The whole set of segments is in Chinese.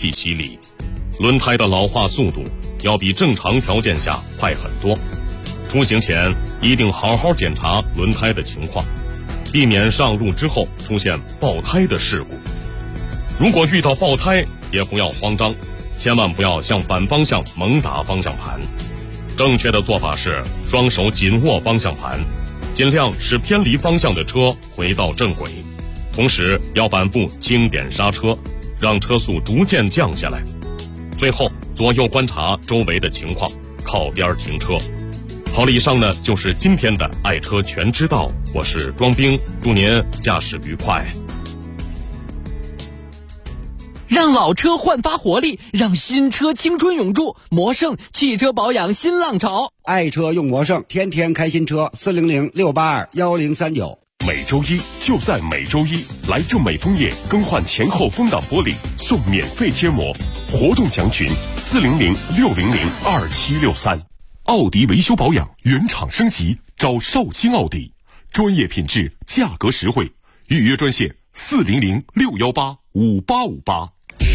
地洗礼，轮胎的老化速度要比正常条件下快很多。出行前一定好好检查轮胎的情况，避免上路之后出现爆胎的事故。如果遇到爆胎，也不要慌张，千万不要向反方向猛打方向盘。正确的做法是双手紧握方向盘，尽量使偏离方向的车回到正轨，同时要反复轻点刹车，让车速逐渐降下来。最后左右观察周围的情况，靠边停车。好了，以上呢就是今天的爱车全知道，我是庄兵，祝您驾驶愉快。 让老车焕发活力，让新车青春永驻。魔胜汽车保养新浪潮， 爱车用魔胜，天天开新车。400-682-1039。 每周一就在每周一，来正美枫叶更换前后风挡玻璃，送免费贴膜。活动详询400-600-2763。奥迪维修保养原厂升级，找绍兴奥迪，专业品质，价格实惠。预约专线400-618-5858。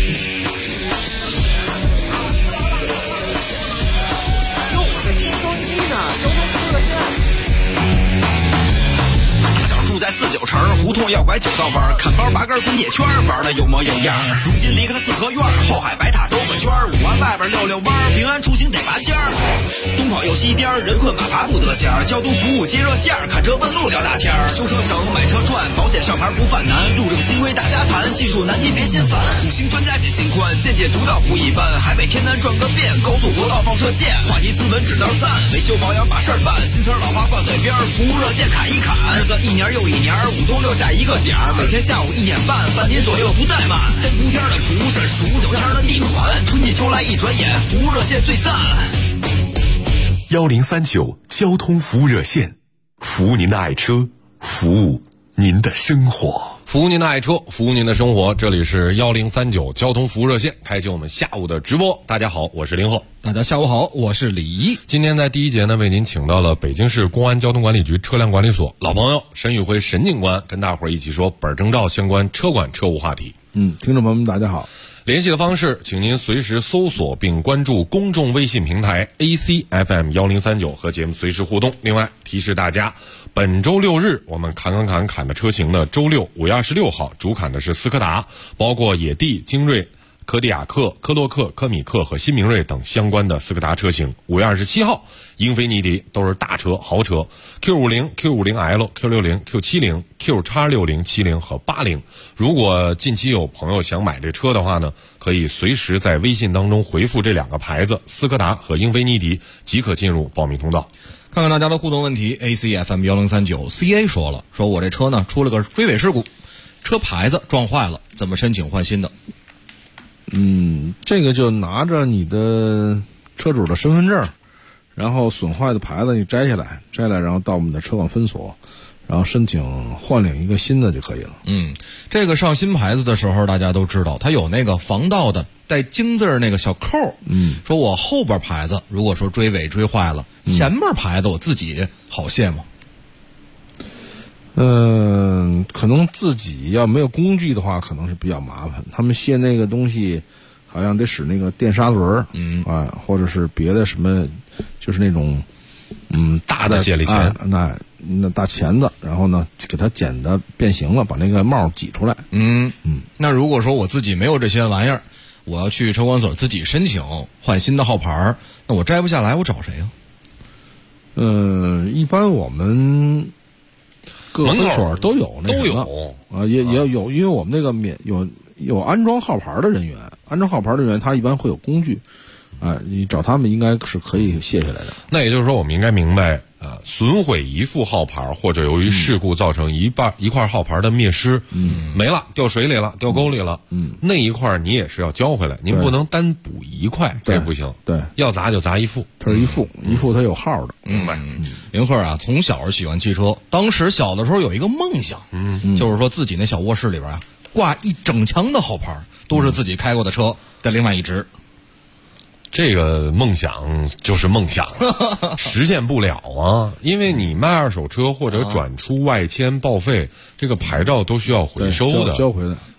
住在49城，胡同要拐9道弯，看包拔根滚铁圈，玩的有模有样。如今离开了四合院，后海白塔兜个圈，5环外边溜溜弯，平安出行得拔尖儿。东跑又西颠，人困马乏不得闲，交通服务接热线，看车问路聊大天。修车小龙买车赚，保险上牌不犯难，路政新规大家谈，技术难题别心烦。5星专家解心宽，见解独到不一般，海北天南转个遍，高速国道放射线，话题斯文指道赞，维修保养把事儿办，新词老话挂嘴边，服务热线砍一砍，日子一年又一年，5东6下一个点儿，每天下午1点半，半年左右不怠慢。3伏天的蒲是数9天的地环，春季秋来一转眼，服务热线最赞。 1039交通服务热线，服务您的爱车，服务您的生活。 服务您的爱车，服务您的生活。这里是1039交通服务热线，开启我们下午的直播。大家好，我是林鹤。 大家下午好，我是李一。 今天在第一节呢，为您请到了北京市公安交通管理局车辆管理所老朋友沈宇辉沈警官，跟大伙儿一起说本证照相关车管车务话题。 听众朋友们大家好。 联系的方式，请您随时搜索并关注公众微信平台 ACFM1039 和节目随时互动。另外提示大家，本周6日我们砍的车型呢，周六5月26号主砍的是斯柯达，包括野地、精锐、柯迪亚克、科洛克、科米克和新明锐等相关的斯柯达车型。5月27号英菲尼迪，都是大车豪车 Q50、Q50L、Q60、Q70、Q-X60、70和80。如果近期有朋友想买这车的话呢，可以随时在微信当中回复这2个牌子斯柯达和英菲尼迪，即可进入报名通道。 看看大家的互动问题。 ACFM1039 CA 说我这车呢出了个追尾事故，车牌子撞坏了，怎么申请换新的？ 这个就拿着你的车主的身份证，然后损坏的牌子你摘下来，然后到我们的车管分所，然后申请换领一个新的就可以了。 这个上新牌子的时候，大家都知道它有那个防盗的带京字那个小扣。说我后边牌子如果说追尾追坏了，前面牌子我自己好卸吗？ 可能自己要没有工具的话，可能是比较麻烦。他们卸那个东西，好像得使那个电砂轮，或者是别的什么，就是那种， 大的接力钳， 那大钳子，然后呢给它剪的变形了，把那个帽挤出来。 那如果说我自己没有这些玩意儿，我要去车管所自己申请换新的号牌，那我摘不下来，我找谁啊？ 一般我们各分所都有那都有也有，因为我们那个有安装号牌的人员，他一般会有工具，你找他们应该是可以卸下来的。 那也就是说，我们应该明白，损毁一副号牌或者由于事故造成一块号牌的灭失，没了，掉水里了，掉沟里了，那一块你也是要交回来，您不能单补一块，这不行。 对， 要砸就砸一副， 它是一副它有号的。 明白。 林鹤啊，从小喜欢汽车，当时小的时候有一个梦想，就是说自己那小卧室里边挂一整墙的号牌，都是自己开过的车的另外一只。 这个梦想就是梦想，实现不了啊！因为你卖二手车或者转出外迁报废，这个牌照都需要回收的， 交回的。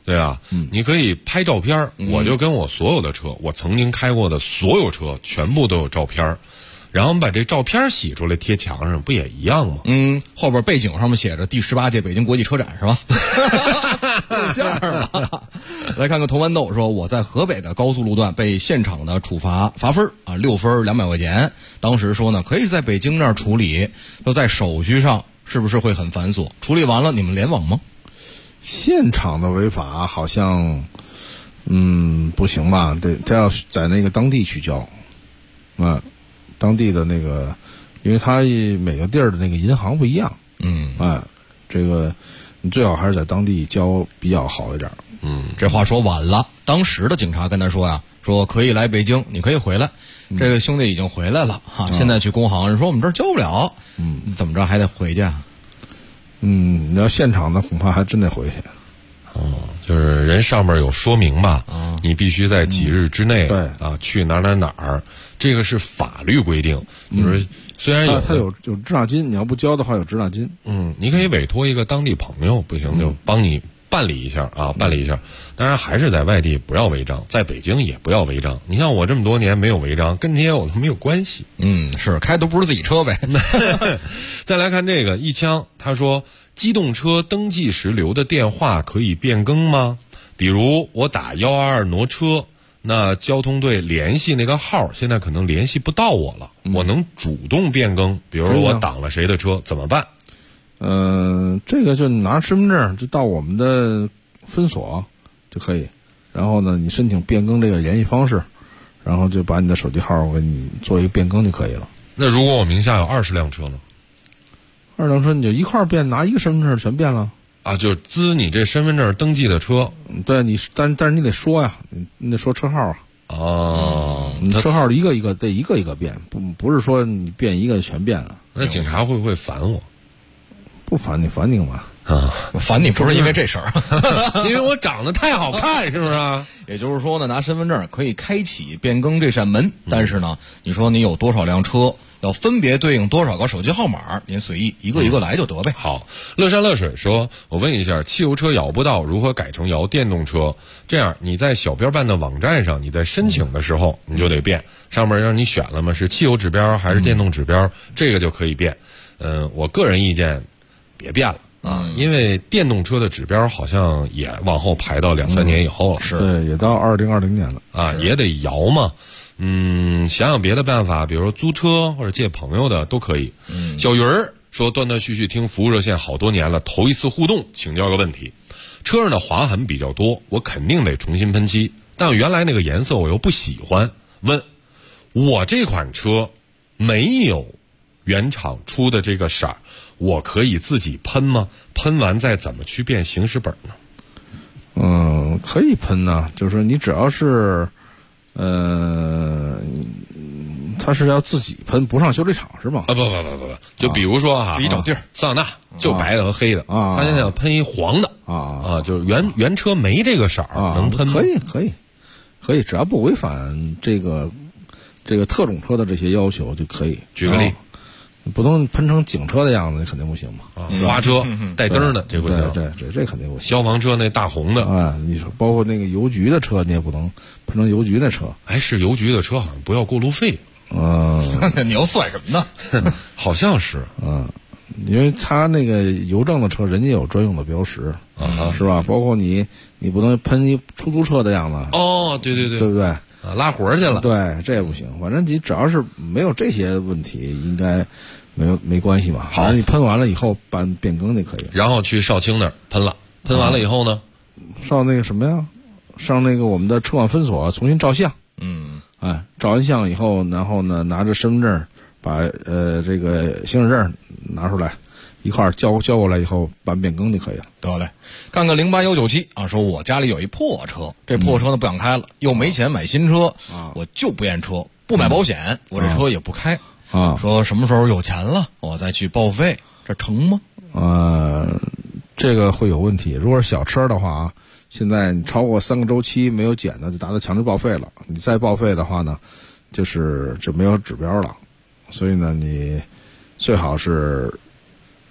对啊，你可以拍照片，我就跟我所有的车，我曾经开过的所有车全部都有照片，然后我们把这照片洗出来贴墙上，不也一样吗？ 后边背景上面写着第18届北京国际车展是吧？露馅了。来看看童豌豆说，我在河北的高速路段被现场的处罚罚分啊，6分200块钱。当时说呢，可以在北京那儿处理，都在手续上是不是会很繁琐？处理完了你们联网吗？ 现场的违法好像，不行吧？他要在那个当地去交，当地的那个，因为他每个地儿的那个银行不一样，这个你最好还是在当地交比较好一点。 这话说晚了，当时的警察跟他说呀，说可以来北京，你可以回来。这个兄弟已经回来了哈，现在去工行，人说我们这儿交不了，怎么着还得回去啊？ 你要现场的恐怕还真得回去。 就是人上面有说明吧，你必须在几日之内， 对啊，去哪儿，这个是法律规定。你说虽然他有滞纳金，你要不交的话有滞纳金。 你可以委托一个当地朋友，不行就帮你办理一下啊，办理一下。当然还是在外地不要违章，在北京也不要违章。你像我这么多年没有违章，跟这些我都没有关系。 是开都不是自己车呗。 再来看这个一枪，他说机动车登记时留的电话可以变更吗？比如我打122挪车，那交通队联系那个号现在可能联系不到我了，我能主动变更，比如说我挡了谁的车怎么办？ 这个就拿身份证就到我们的分所就可以，然后呢你申请变更这个联系方式，然后就把你的手机号给你做一个变更就可以了。 那如果我名下有20辆车呢 ？20辆车你就一块变，拿一个身份证全变了啊！就滋你这身份证登记的车， 对你，但是你得说呀，你得说车号啊。你车号一个一个得一个一个变，不是说你变一个全变了。 那警察会不会烦我？ 不烦你，烦你干嘛？ 烦你不是因为这事儿， 因为我长得太好看，是不是啊？ 也就是说呢，拿身份证可以开启变更这扇门，但是呢，你说你有多少辆车，要分别对应多少个手机号码，您随意一个一个来就得呗。 好，乐山乐水说，我问一下，汽油车摇不到如何改成摇电动车？这样你在小编办的网站上，你在申请的时候你就得变，上面让你选了吗？是汽油指标还是电动指标？这个就可以变。我个人意见，别变了。因为电动车的指标好像也往后排到2-3年以后了，是对，也到2020年了啊，也得摇嘛。想想别的办法，比如说租车或者借朋友的都可以。小鱼儿说，断断续续听服务热线好多年了，头一次互动，请教个问题：车上的划痕比较多，我肯定得重新喷漆，但原来那个颜色我又不喜欢。问，我这款车没有原厂出的这个色儿，我可以自己喷吗？喷完再怎么去变行驶本呢？ 可以喷呢，就是你只要是，他是要自己喷，不上修理厂是吗？ 不，就比如说自己找地儿， 桑塔纳就白的和黑的啊， 他现在要喷一黄的就是原车没这个色儿，能喷吗？ 可以，只要不违反这个特种车的这些要求就可以。 举个例。 不能喷成警车的样子，那肯定不行嘛。 花车带灯的，这不行。 这肯定不行。 消防车那大红的啊，你说包括那个邮局的车，你也不能喷成邮局那车。 是邮局的车好像不要过路费。 你要算什么呢？ 好像是。 因为他那个邮政的车，人家有专用的标识是吧？包括你不能喷一出租车的样子。 对， 对不对？ 拉活去了， 对，这也不行。反正你只要是没有这些问题，应该没关系吧。 好， 你喷完了以后办变更就可以。 然后去少卿那儿喷了，喷完了以后呢， 上那个什么呀？上那个我们的车管分所重新照相。照完相以后，然后呢，拿着身份证把这个行驶证拿出来，一块儿交过来以后办变更就可以了。 得嘞，看看08197啊，说我家里有一破车，这破车呢不想开了，又没钱买新车我就不验车，不买保险，我这车也不开说什么时候有钱了我再去报废，这成吗？ 这个会有问题。如果是小车的话现在你超过3个周期没有检的，就达到强制报废了。你再报废的话呢，就没有指标了。所以呢，你最好是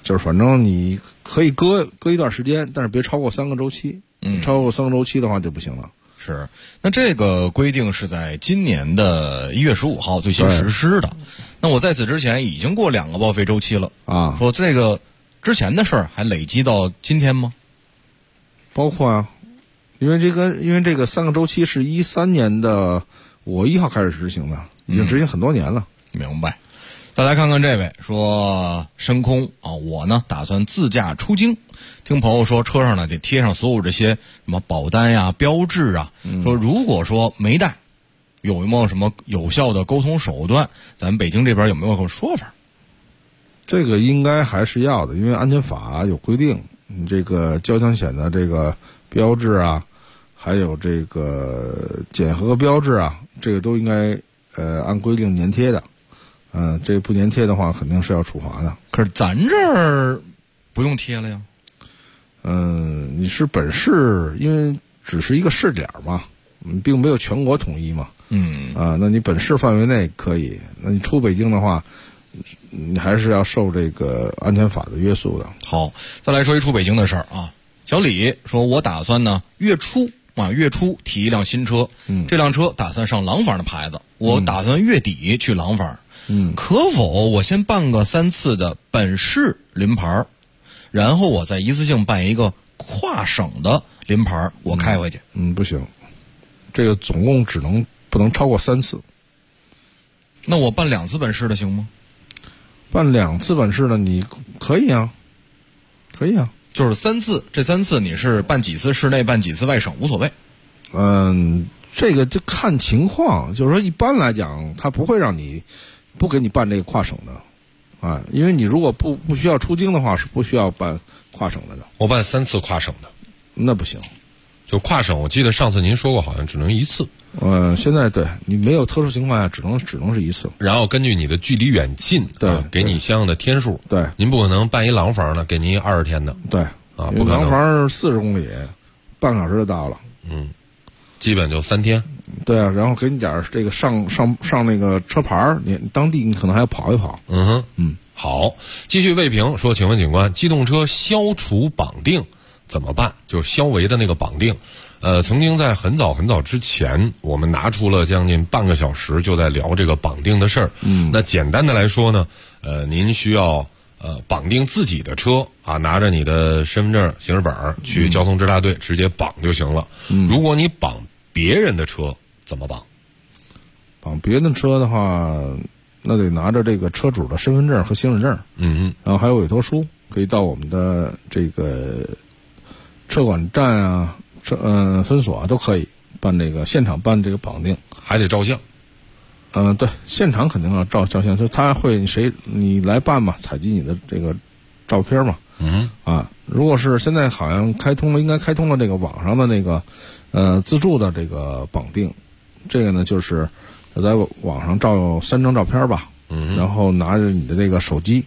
就是反正你可以搁一段时间，但是别超过3个周期。超过3个周期的话就不行了。 是，那这个规定是在今年的1月15号最新实施的。那我在此之前已经过2个报废周期了啊。 说这个之前的事儿还累积到今天吗？ 包括啊，因为这个3个周期是13年的5月1号开始执行的，已经执行很多年了。 明白。再来看看这位说深空啊，我呢打算自驾出京，听朋友说车上呢得贴上所有这些什么保单呀、标志啊，说如果说没带，有没有什么有效的沟通手段？咱们北京这边有没有个说法？ 这个应该还是要的，因为安全法有规定，你这个交强险的这个标志啊，还有这个检核标志啊，这个都应该按规定粘贴的。这不粘贴的话，肯定是要处罚的。 可是咱这儿不用贴了呀。 你是本市，因为只是一个试点嘛，并没有全国统一嘛。那你本市范围内可以，那你出北京的话，你还是要受这个安全法的约束的。 好，再来说一出北京的事儿啊。小李说，我打算呢月初提一辆新车，这辆车打算上廊坊的牌子，我打算月底去廊坊。可否我先办个3次的本市临牌，然后我再一次性办一个跨省的临牌，我开回去？ 不行，这个总共不能超过3次。 那我办2次本市的行吗？ 办2次本市的你可以啊，可以啊， 就是3次，这3次你是办几次市内，办几次外省无所谓。 这个就看情况，就是说一般来讲，他不会让你不给你办这个跨省的，因为你如果不需要出京的话，是不需要办跨省的。 我办3次跨省的， 那不行。 就跨省，我记得上次您说过，好像只能1次。 现在对你没有特殊情况下，只能是1次。 然后根据你的距离远近， 对， 给你相应的天数。 对， 您不可能办一廊坊的，给您20天的。 对， 不可能。 廊坊40公里，半个小时就到了。 基本就3天。 对啊，然后给你点这个上那个车牌，你当地你可能还要跑一跑。 好，继续魏平说，请问警官，机动车消除绑定怎么办？就是消维的那个绑定。曾经在很早之前，我们拿出了将近半个小时，就在聊这个绑定的事儿。那简单的来说呢，您需要绑定自己的车啊，拿着你的身份证、行驶本去交通支大队直接绑就行了。如果你绑别人的车怎么绑？ 绑别人的车的话，那得拿着这个车主的身份证和行驶证，然后还有委托书，可以到我们的这个车管站啊、分所啊都可以办这个现场办这个绑定， 还得照相。 对，现场肯定要照相，就他会你来办嘛，采集你的这个照片嘛。如果是现在好像应该开通了这个网上的那个自助的这个绑定，这个呢就是在网上照3张照片吧，然后拿着你的这个手机，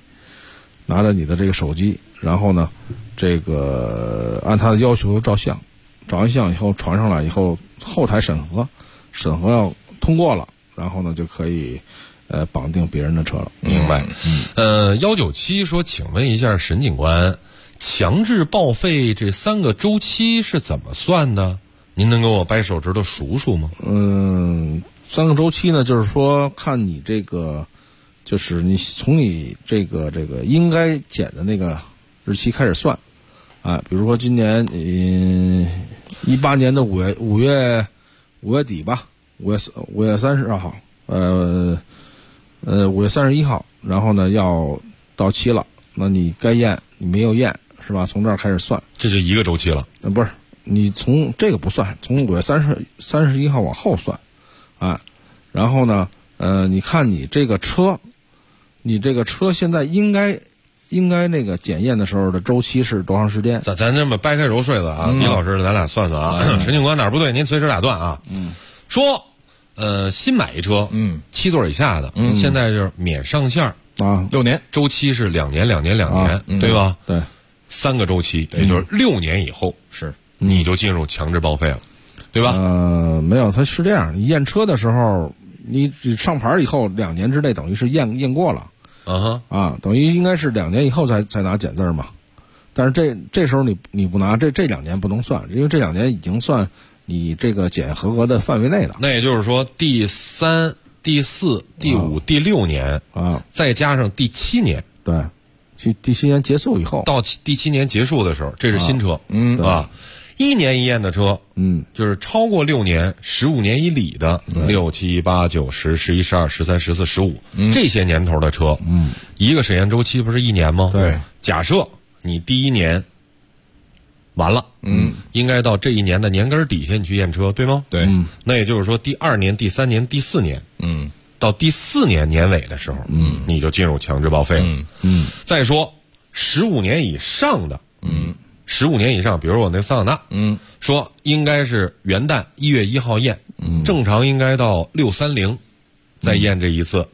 然后呢这个按他的要求照相，照完相以后传上来以后，后台审核要通过了，然后呢就可以绑定别人的车了。 明白。197说，请问一下沈警官，强制报废这3个周期是怎么算的？您能给我掰手指头数数吗 ？3个周期呢，就是说看你这个，就是你从你这个应该减的那个日期开始算，比如说今年18年的五月底吧，5月30号，5月31号，然后呢要到期了，那你该验你没有验是吧？从这儿开始算， 这就1个周期了。 不是，你从这个不算，从5月31号往后算，然后呢，你看你这个车现在应该那个检验的时候的周期是多长时间？ 咱这么掰开揉碎了啊，李老师，咱俩算算啊。沈警官哪儿不对，您随时打断啊。说，新买一车，7座以下的，现在就是免上线 6年， 周期是2年，2年，对吧？ 对 ，3个周期，也就是6年以后是你就进入强制报废了，对吧？ 没有，它是这样，你验车的时候，你上牌以后2年之内等于是验过了， 等于应该是2年以后才拿减字嘛。但是这时候你不拿这2年不能算，因为这2年已经算你这个检合格的范围内了。 那也就是说，第3、第4、第5、第6年再加上第7年， 对，第7年结束以后， 到第7年结束的时候，这是新车，1年一验的车，就是超过6年、15年以里的6、7、8、9、10、11、12、13、14、15这些年头的车，一个审验周期不是1年吗？ 对， 假设你第1年完了，应该到这1年的年根底下你去验车，对吗？ 对， 那也就是说第2年、第3年、第4年，到第4年年尾的时候，你就进入强制报废了。再说15年以上的，15年以上，比如我那桑塔纳，说应该是元旦1月1号验，正常应该到630再验这一次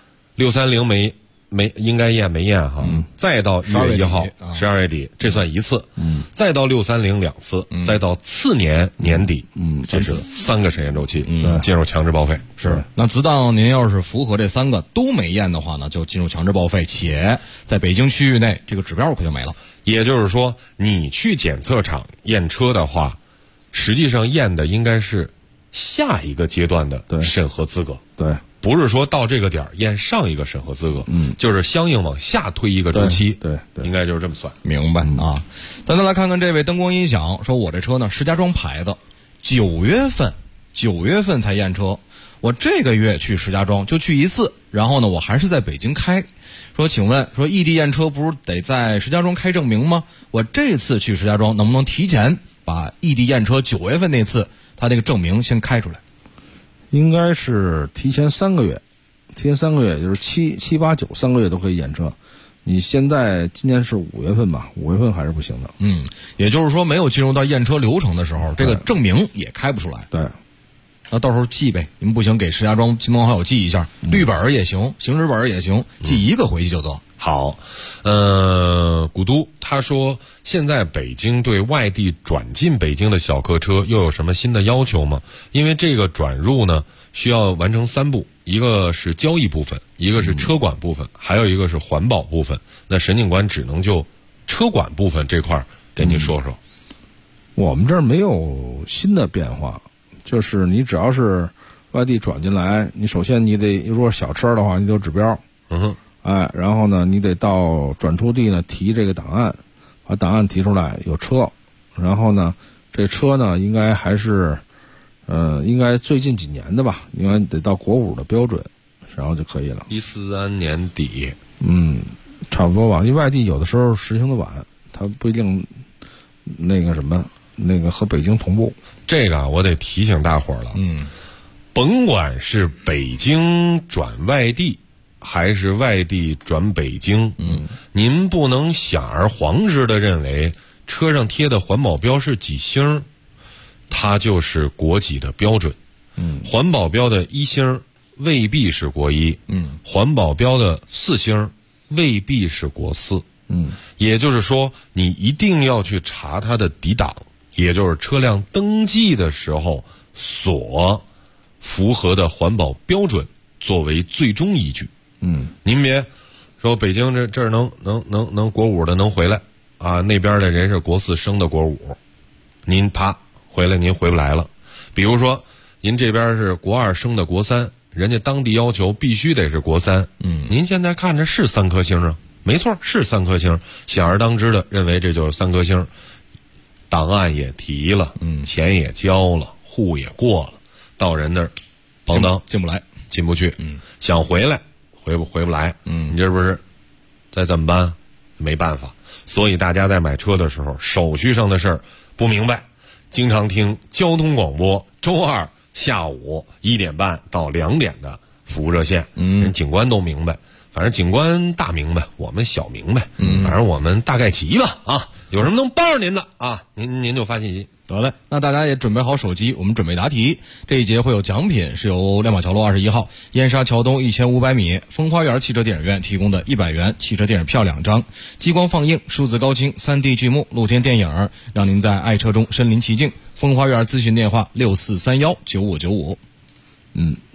，630没应该验没验哈，再到1月1号12月底，这算一次，再到6302次，再到次年年底，这是3个审验周期，进入强制报废。 是，那自当您要是符合这3个都没验的话呢，就进入强制报废，且在北京区域内这个指标可就没了。 也就是说，你去检测厂验车的话，实际上验的应该是下一个阶段的审核资格。 对。 不是说到这个点验上一个审核资格，就是相应往下推一个周期， 对， 应该就是这么算。 明白啊？咱再来看看这位灯光音响，说我这车呢石家庄牌子，9月份才验车，我这个月去石家庄就去一次，然后呢我还是在北京开。说请问，说异地验车不是得在石家庄开证明吗？我这次去石家庄能不能提前把异地验车9月份那次他那个证明先开出来？ 应该是提前3个月，也就是7、8、9 3个月都可以验车。你现在今年是5月份吧？5月份还是不行的。 也就是说没有进入到验车流程的时候，这个证明也开不出来。 对， 那到时候记呗，你们不行给石家庄亲朋好友记一下，绿本也行，行驶本也行，记一个回去就得。 好，古都他说，现在北京对外地转进北京的小客车又有什么新的要求吗？因为这个转入呢，需要完成3步，一个是交易部分，一个是车管部分，还有一个是环保部分。那沈警官只能就车管部分这块给你说说。 我们这儿没有新的变化，就是你只要是外地转进来，你首先你得，如果小车的话，你得有指标。然后呢，你得到转出地呢提这个档案，把档案提出来有车，然后呢，这车呢应该还是，应该最近几年的吧，应该得到国5的标准，然后就可以了。 13年底， 差不多吧。因为外地有的时候实行的晚，它不一定那个什么，那个和北京同步。 这个我得提醒大伙儿了，甭管是北京转外地，还是外地转北京，您不能想而黄之的认为车上贴的环保标是几星，它就是国几的标准。环保标的1星未必是国1，环保标的4星未必是国4。也就是说，你一定要去查它的底档，也就是车辆登记的时候所符合的环保标准作为最终依据。您别说北京这儿能国5的能回来啊，那边的人是国4升的国5，您啪回来您回不来了。比如说您这边是国2升的国3，人家当地要求必须得是国3，您现在看着是3颗星啊，没错，是3颗星，想而当之的认为这就是3颗星，档案也提了，钱也交了，户也过了，到人那儿咣当进不来， 进不去，想回来回不来，你这不是再怎么办？没办法。所以大家在买车的时候，手续上的事儿不明白，经常听交通广播周2下午1点半到2点的服务热线，人警官都明白，反正警官大明白，我们小明白，反正我们大概齐吧啊，有什么能帮着您的啊，您就发信息。 得嘞，那大家也准备好手机，我们准备答题。这一节会有奖品，是由亮马桥路21号燕莎桥东1500米风花园汽车电影院提供的100元汽车电影票2张，激光放映、数字高清、3D 剧目、露天电影，让您在爱车中身临其境。风花园咨询电话64319595。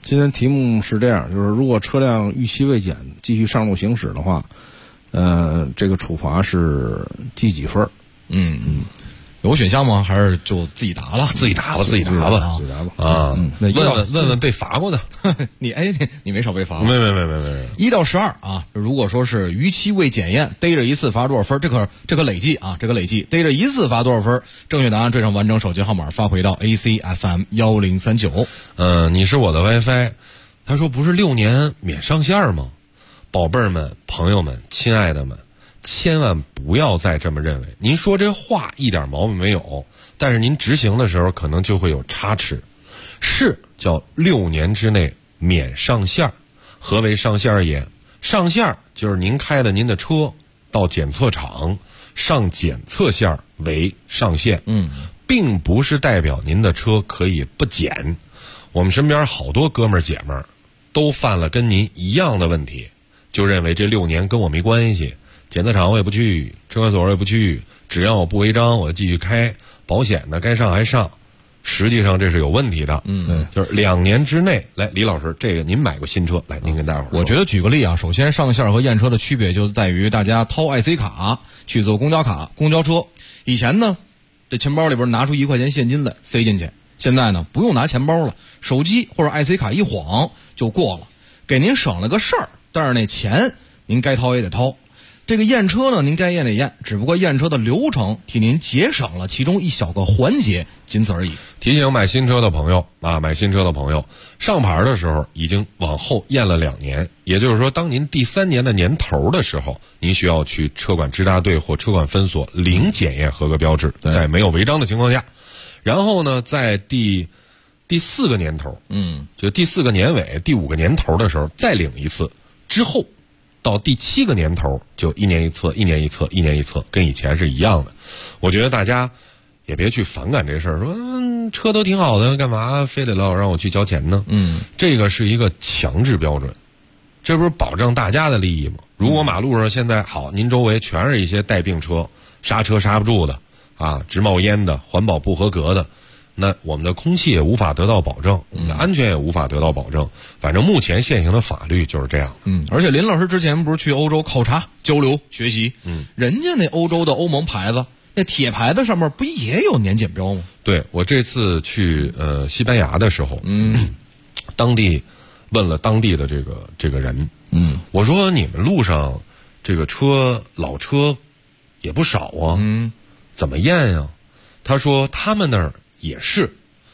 今天题目是这样，就是如果车辆逾期未检继续上路行驶的话，这个处罚是记几分？ 有选项吗？还是就自己答了？ 自己答吧。啊， 那问问被罚过的。 你没少被罚。 没。 1到12啊，如果说是逾期未检验，逮着一次罚多少分？这可累计啊，这个累计逮着一次罚多少分？正确答案缀上完整手机号码发回到 ACFM1039。 你是我的 WiFi。他说不是6年免上线吗？宝贝儿们、朋友们、亲爱的们，千万不要再这么认为。您说这话一点毛病没有，但是您执行的时候可能就会有差池。是叫6年之内免上线。何为上线也？上线就是您开的您的车到检测场上检测线为上线，并不是代表您的车可以不检。我们身边好多哥们儿姐们儿都犯了跟您一样的问题，就认为这6年跟我没关系，检测场我也不去，车管所我也不去，只要我不违章我就继续开，保险呢该上还上。实际上这是有问题的。就是2年之内。来，李老师，这个您买过新车，来您跟大伙儿说。 我觉得举个例啊，首先上线和验车的区别就在于大家掏 IC 卡去做公交车。以前呢，这钱包里边拿出1块钱现金来塞进去，现在呢不用拿钱包了，手机或者 IC 卡一晃就过了，给您省了个事儿，但是那钱您该掏也得掏。这个验车呢，您该验得验，只不过验车的流程替您节省了其中一小个环节，仅此而已。 提醒买新车的朋友啊，上牌的时候已经往后验了2年，也就是说，当您第3年的年头的时候，您需要去车管支大队或车管分所领检验合格标志，在没有违章的情况下。然后呢，在第4个年头，就第4个年尾、第5个年头的时候再领一次，之后到第7个年头就1年一测，跟以前是一样的。我觉得大家也别去反感这事儿，说车都挺好的，干嘛非得老让我去交钱呢？这个是一个强制标准，这不是保障大家的利益吗？如果马路上现在好，您周围全是一些带病车，刹车刹不住的啊，直冒烟的，环保不合格的，那我们的空气也无法得到保证，我们的安全也无法得到保证。反正目前现行的法律就是这样。 而且林老师之前不是去欧洲考察、交流、学习，人家那欧洲的欧盟牌子，那铁牌子上面不也有年检标吗？ 对，我这次去西班牙的时候，当地问了当地的这个人，我说你们路上这个老车也不少啊，怎么验呀？他说他们那儿也是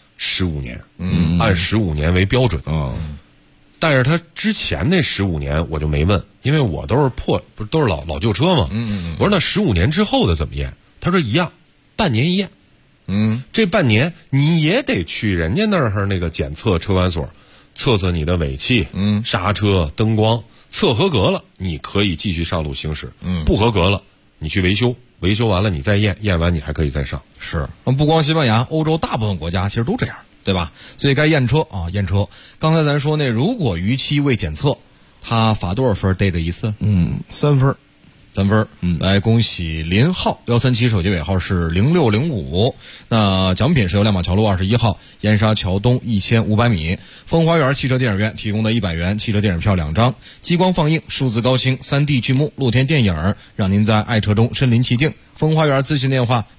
15年，按15年为标准。但是他之前那15年我就没问，因为我都是不是都是老旧车嘛。我说那15年之后的怎么验？他说一样，半年一验。这半年你也得去人家那儿那个检测车管所测测你的尾气、刹车、灯光，测合格了，你可以继续上路行驶。不合格了，你去维修。维修完了你再验，验完你还可以再上。 是，不光西班牙，欧洲大部分国家其实都这样，对吧？所以该验车啊，验车。刚才咱说那如果逾期未检测，他罚多少分？逮着一次 ？3分。 3分。来恭喜林浩137手机尾号是0605。那奖品是由亮马桥路21号燕莎桥东1500米风花园汽车电影院提供的100元汽车电影票2张，激光放映、数字高清、3D 剧目、露天电影，让您在爱车中身临其境。风花园咨询电话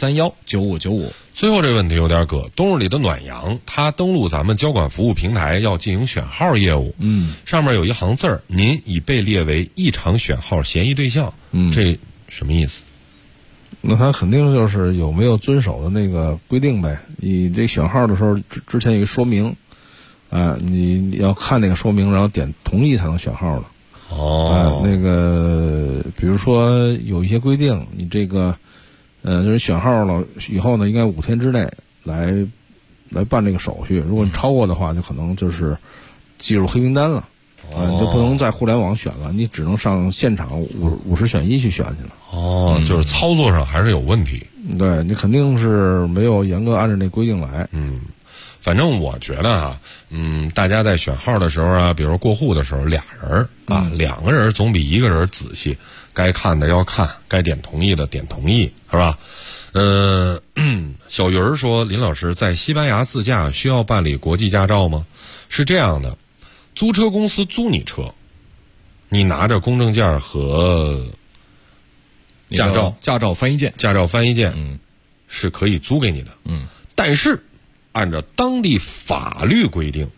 64319595。 最后这个问题有点葛，冬日里的暖阳，他登录咱们交管服务平台要进行选号业务，上面有一行字儿，您已被列为异常选号嫌疑对象，这什么意思？ 那他肯定就是有没有遵守的那个规定呗。你这选号的时候之前有一个说明，你要看那个说明，然后点同意才能选号的。那个比如说有一些规定，你这个就是选号了以后呢，应该5天之内来办这个手续。如果你超过的话，就可能就是记入黑名单了。你就不能在互联网选了，你只能上现场50选1去选去了。 就是操作上还是有问题。 对，你肯定是没有严格按照那规定来。 反正我觉得啊，大家在选号的时候啊，比如过户的时候，2人啊，2个人总比1个人仔细，该看的要看，该点同意的点同意，是吧？小鱼儿说，林老师在西班牙自驾需要办理国际驾照吗？ 是这样的，租车公司租你车，你拿着公证件和驾照翻译件，是可以租给你的。但是按照当地法律规定，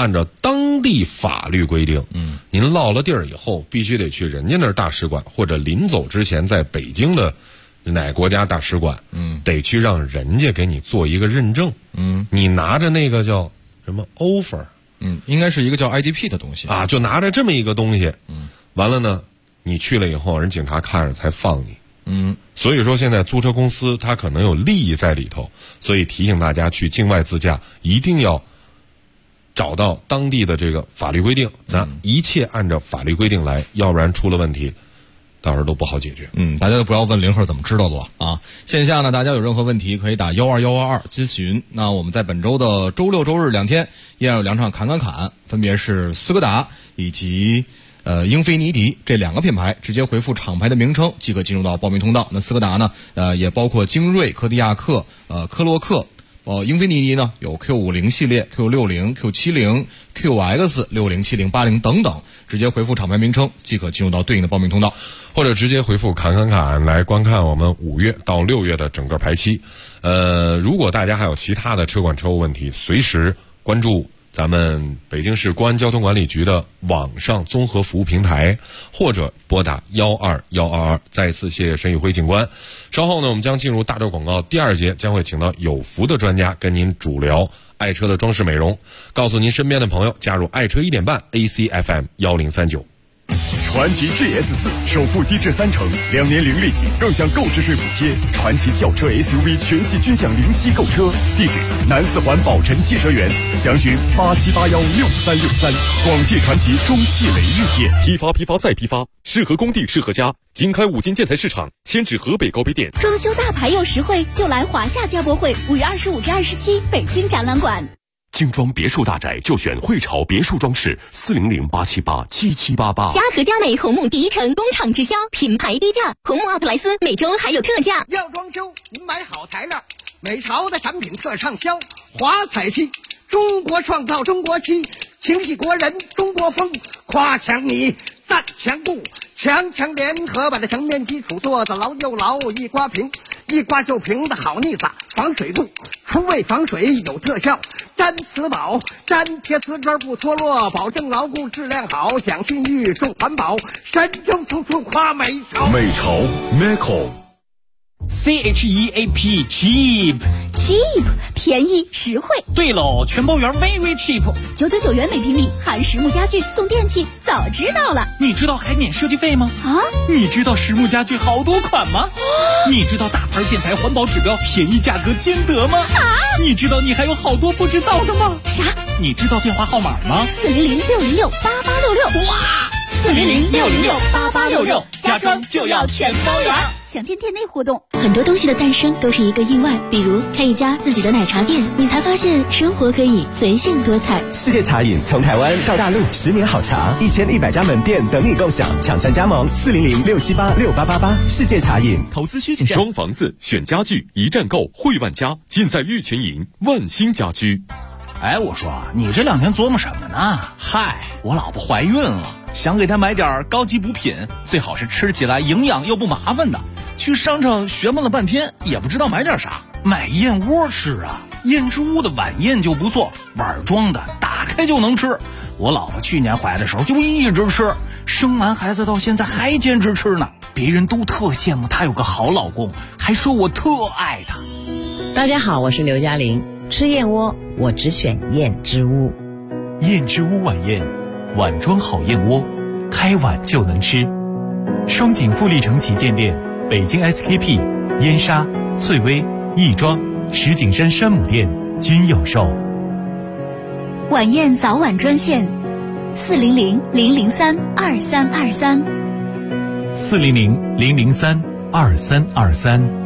您落了地儿以后，必须得去人家那儿大使馆，或者临走之前在北京的哪国家大使馆，得去让人家给你做一个认证。你拿着那个叫什么 offer， 应该是一个叫 IDP 的东西啊，就拿着这么一个东西，完了呢，你去了以后，人警察看着才放你。所以说现在租车公司它可能有利益在里头，所以提醒大家去境外自驾一定要找到当地的这个法律规定，咱一切按照法律规定来，要不然出了问题到时候都不好解决。 大家都不要问零号怎么知道的了啊！线下呢，大家有任何问题可以打12122咨询。那我们在本周的周六周日2天依然有2场侃，分别是斯柯达以及英菲尼迪这2个品牌，直接回复厂牌的名称即可进入到报名通道。那斯柯达呢，也包括精锐、柯迪亚克、科洛克。英菲尼迪呢有 Q50 系列、Q60、Q70、QX、60、70、80等等，直接回复厂牌名称即可进入到对应的报名通道， 或者直接回复侃来观看我们5月到6月的整个排期。如果大家还有其他的车管车务问题，随时关注咱们北京市公安交通管理局的网上综合服务平台，或者拨打12122。再次谢谢沈宇辉警官。稍后呢，我们将进入大洲广告第2节，将会请到有福的专家跟您主聊爱车的装饰美容，告诉您身边的朋友加入爱车1点半 ACFM 1039。 传祺 GS4 首付低至30%，2年零利息，更享购置税补贴。传祺轿车 SUV 全系均享零息购车，地址南4环宝辰汽车园，详询87816363。广汽传祺中汽雷日店， 批发再批发，适合工地适合家。经开5金建材市场，迁至河北高碑店。 装修大牌又实惠，就来华夏家博会，5月25至27，北京展览馆。 精装别墅大宅就选汇潮别墅装饰，400-878-7788。 嘉禾佳美红木第一城工厂直销，品牌低价，红木奥特莱斯每周还有特价。 要装修，您买好材料，美潮的产品特畅销。华彩漆，中国创造中国漆，情系国人中国风，夸墙泥，赞墙布，强联合把这墙面基础做得牢又牢，一刮平，一刮就平的好腻子，防水度，除味防水有特效。粘瓷宝，粘贴瓷砖不脱落，保证牢固质量好，讲信誉重环保，神州处处夸美潮。 美潮 CHEAP cheap 便宜实惠。 对喽，全包圆 very cheap， 999元每平米，含实木家具送电器，早知道了。 你知道还免设计费吗？你知道实木家具好多款吗？你知道大牌建材环保指标，便宜价格兼得吗？你知道你还有好多不知道的吗？ 啥？ 你知道电话号码吗 ？400-606-8866。 哇！400-606-8866，家装就要全包圆。 详见店内互动。很多东西的诞生都是一个意外，比如开一家自己的奶茶店，你才发现生活可以随性多彩。 世界茶饮从台湾到大陆，10年好茶，1100家门店等你共享，抢占加盟400-678-6888。世界茶饮，投资需谨慎。 装房子选家具，一站购汇万家，尽在玉泉营万兴家居。 哎，我说你这2天琢磨什么呢？嗨，我老婆怀孕了，想给她买点高级补品，最好是吃起来营养又不麻烦的。去商场询问了半天，也不知道买点啥。买燕窝吃啊，燕之屋的晚宴就不错，碗装的，打开就能吃。我老婆去年怀的时候就一直吃，生完孩子到现在还坚持吃呢。别人都特羡慕她有个好老公，还说我特爱她。 大家好，我是刘嘉玲。吃燕窝，我只选燕之屋。 燕之屋晚宴，碗装好燕窝，开碗就能吃。双井富力城旗舰店、北京 SKP、燕莎、翠微、亦庄、石景山山姆店均有售。 晚宴早晚专线400-003-2323 400-003-2323。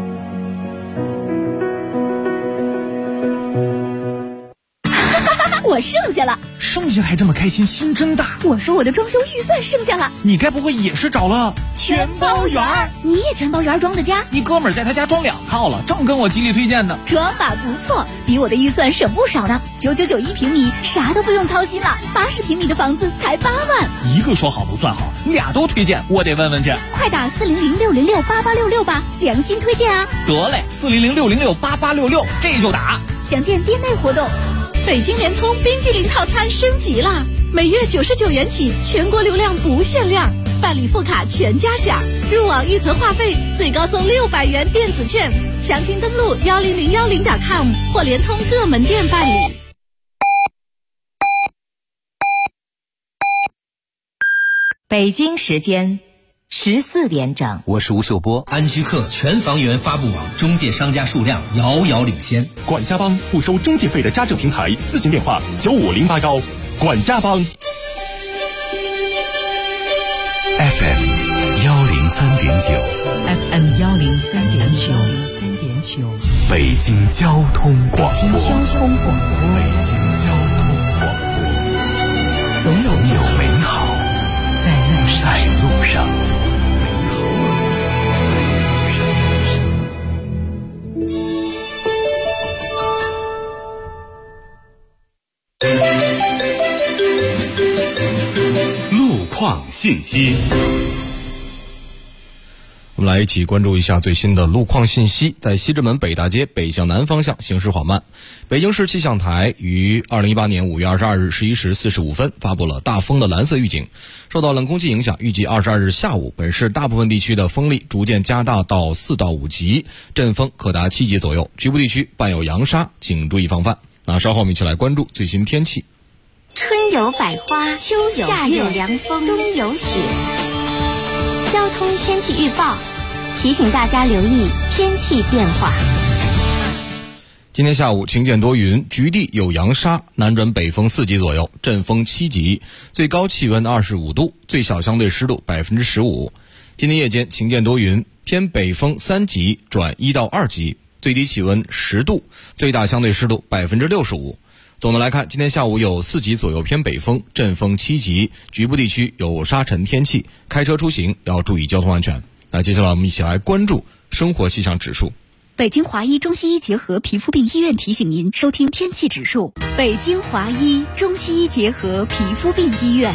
我剩下了。 剩下还这么开心，心真大。 我说我的装修预算剩下了， 你该不会也是找了全包圆？ 你也全包圆装的家？ 一哥们儿在他家装2套了，正跟我极力推荐呢。 装法不错，比我的预算省不少呢。9991平米，啥都不用操心了。80平米的房子才8万。 一个说好不算好，2都推荐，我得问问去。 快打400-606-8866吧，良心推荐啊！ 得嘞，400-606-8866，这就打。 详见店内活动。北京联通冰激凌套餐升级啦，每月99元起，全国流量不限量，办理副卡全家享，入网预存话费最高送600元电子券。详情登录1010.com 或联通各门店办理。 北京时间14点整， 我是吴秀波。安居客全房源发布网中介商家数量遥遥领先。 管家帮不收中介费的家政平台，咨询电话9508管家帮。 FM 103.9 FM 103.9， 北京交通广播。 北京交通广播。 北京交通广播。总有美好在路上。 路况信息。 我们来一起关注一下最新的路况信息。在西直门北大街北向南方向行驶缓慢。北京市气象台于2018年5月22日11时45分发布了大风的蓝色预警。受到冷空气影响，预计22日下午本市大部分地区的风力逐渐加大到4到5级，阵风可达7级左右，局部地区伴有扬沙，请注意防范。稍后我们一起来关注最新天气。 春有百花，秋有夏有凉风，冬有雪。交通天气预报提醒大家留意天气变化。 今天下午晴间多云，局地有扬沙，南转北风4级左右，阵风7级，最高气温25度，最小相对湿度15%。今天夜间晴间多云，偏北风3级转1到2级，最低气温10度，最大相对湿度65%。总的来看，今天下午有4级左右偏北风，阵风7级，局部地区有沙尘天气，开车出行要注意交通安全。那接下来我们一起来关注生活气象指数。 北京华医中西医结合皮肤病医院提醒您收听天气指数。北京华医中西医结合皮肤病医院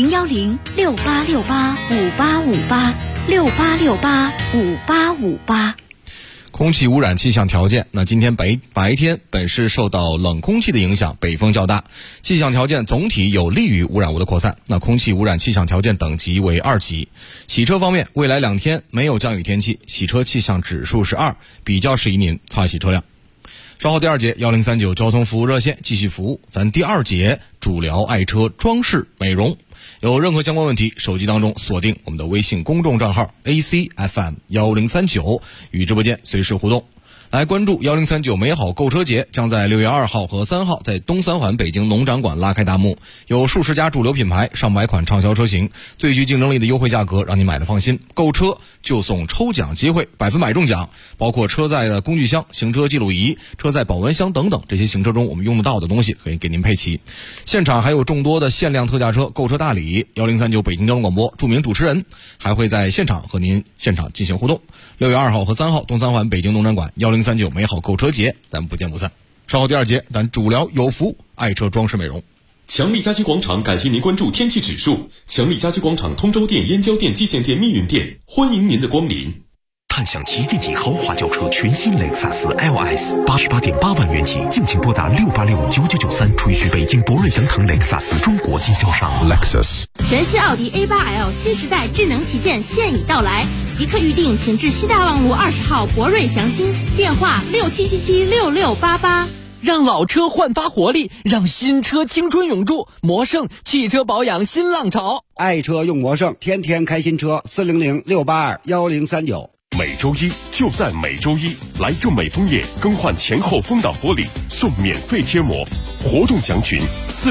，010-6868-5858，6868-5858。 空气污染气象条件，今天白天本市受到冷空气的影响，北风较大，气象条件总体有利于污染物的扩散。空气污染气象条件等级为2级。洗车方面，未来2天没有降雨天气，洗车气象指数是2，比较适宜您擦洗车辆。稍后第2节1039交通服务热线继续服务，咱第2节主聊爱车装饰美容。有任何相关问题，手机当中锁定我们的微信公众账号 ACFM 1039，与直播间随时互动。来关注1039美好购车节将在6月2号和3号在东三环北京农展馆拉开大幕，有数十家主流品牌，上百款畅销车型，最具竞争力的优惠价格，让你买的放心。购车就送抽奖机会，100%中奖，包括车载的工具箱、行车记录仪、车载保温箱等等，这些行车中我们用得到的东西可以给您配齐。现场还有众多的限量特价车购车大礼，1039北京交通广播著名主持人还会在现场和您现场进行互动。6月2号和3号东三环北京农展馆1039美好购车节，咱们不见不散。稍后第2节咱主聊有福爱车装饰美容。 强力家居广场感谢您关注天气指数。强力家居广场通州店、燕郊店、蓟县店、密云店，欢迎您的光临。 探享旗舰级豪华轿车全新雷克萨斯 LS，88.8万元起，敬请拨打68659993，垂询北京博瑞祥腾雷克萨斯中国经销商。 Lexus 全新奥迪 A8L 新时代智能旗舰现已到来，即刻预定，请至西大望路20号博瑞祥兴，电话67776688。 让老车焕发活力，让新车青春永驻。魔胜汽车保养新浪潮， 爱车用魔胜，天天开新车。400-682-1039。 每周一就在每周一，来正美枫叶更换前后风挡玻璃送免费贴膜，活动详询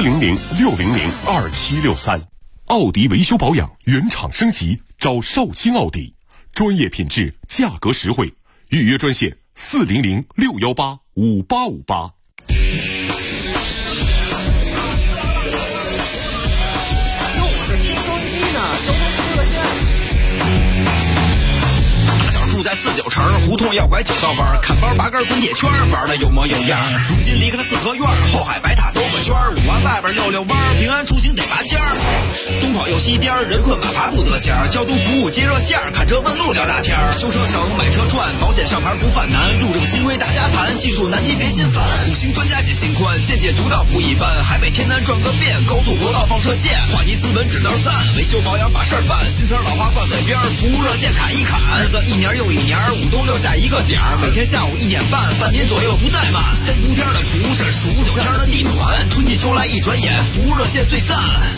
400-600-2763。奥迪维修保养原厂升级，找绍兴奥迪，专业品质，价格实惠，预约专线400-618-5858。 同要拐九道弯，看包八根滚铁圈，玩的有模有样。如今离开了四合院，后海白塔兜个圈，5环外边溜溜弯，平安出行得拔尖儿。东跑右西颠，人困马乏不得闲，交通服务接热线，看车问路聊大天，修车省买车赚，保险上牌不犯难，路政新规大家盘，技术难题别心烦。5星专家解心宽，见解独到不一般，海北天南转个遍，高速国道放射线，话题斯文只能赞，维修保养把事儿办，新词老话挂嘴边，服务热线砍一砍，日子一年又一年，5东6下一个点，每天下午1点半，半天左右不怠慢。3伏天的厨师，15、9天的地暖，春季秋来一转眼，服务热线最赞。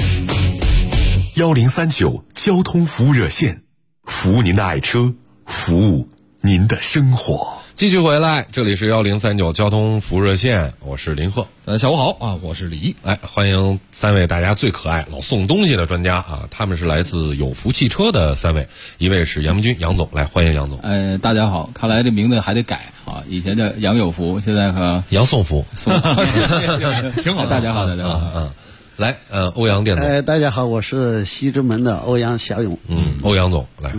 1039交通服务热线，服务您的爱车，服务您的生活。 继续回来，这里是1039交通服务热线，我是林鹤。 下午好啊，我是李毅。 来，欢迎3位大家最可爱、老送东西的专家啊！他们是来自有福汽车的3位，一位是杨明军杨总，来欢迎杨总。 大家好，看来这名字还得改啊，以前叫杨有福，现在和杨送福， 挺好。大家好，大家好。 来，欧阳店总。 大家好，我是西直门的欧阳小勇。 欧阳总来。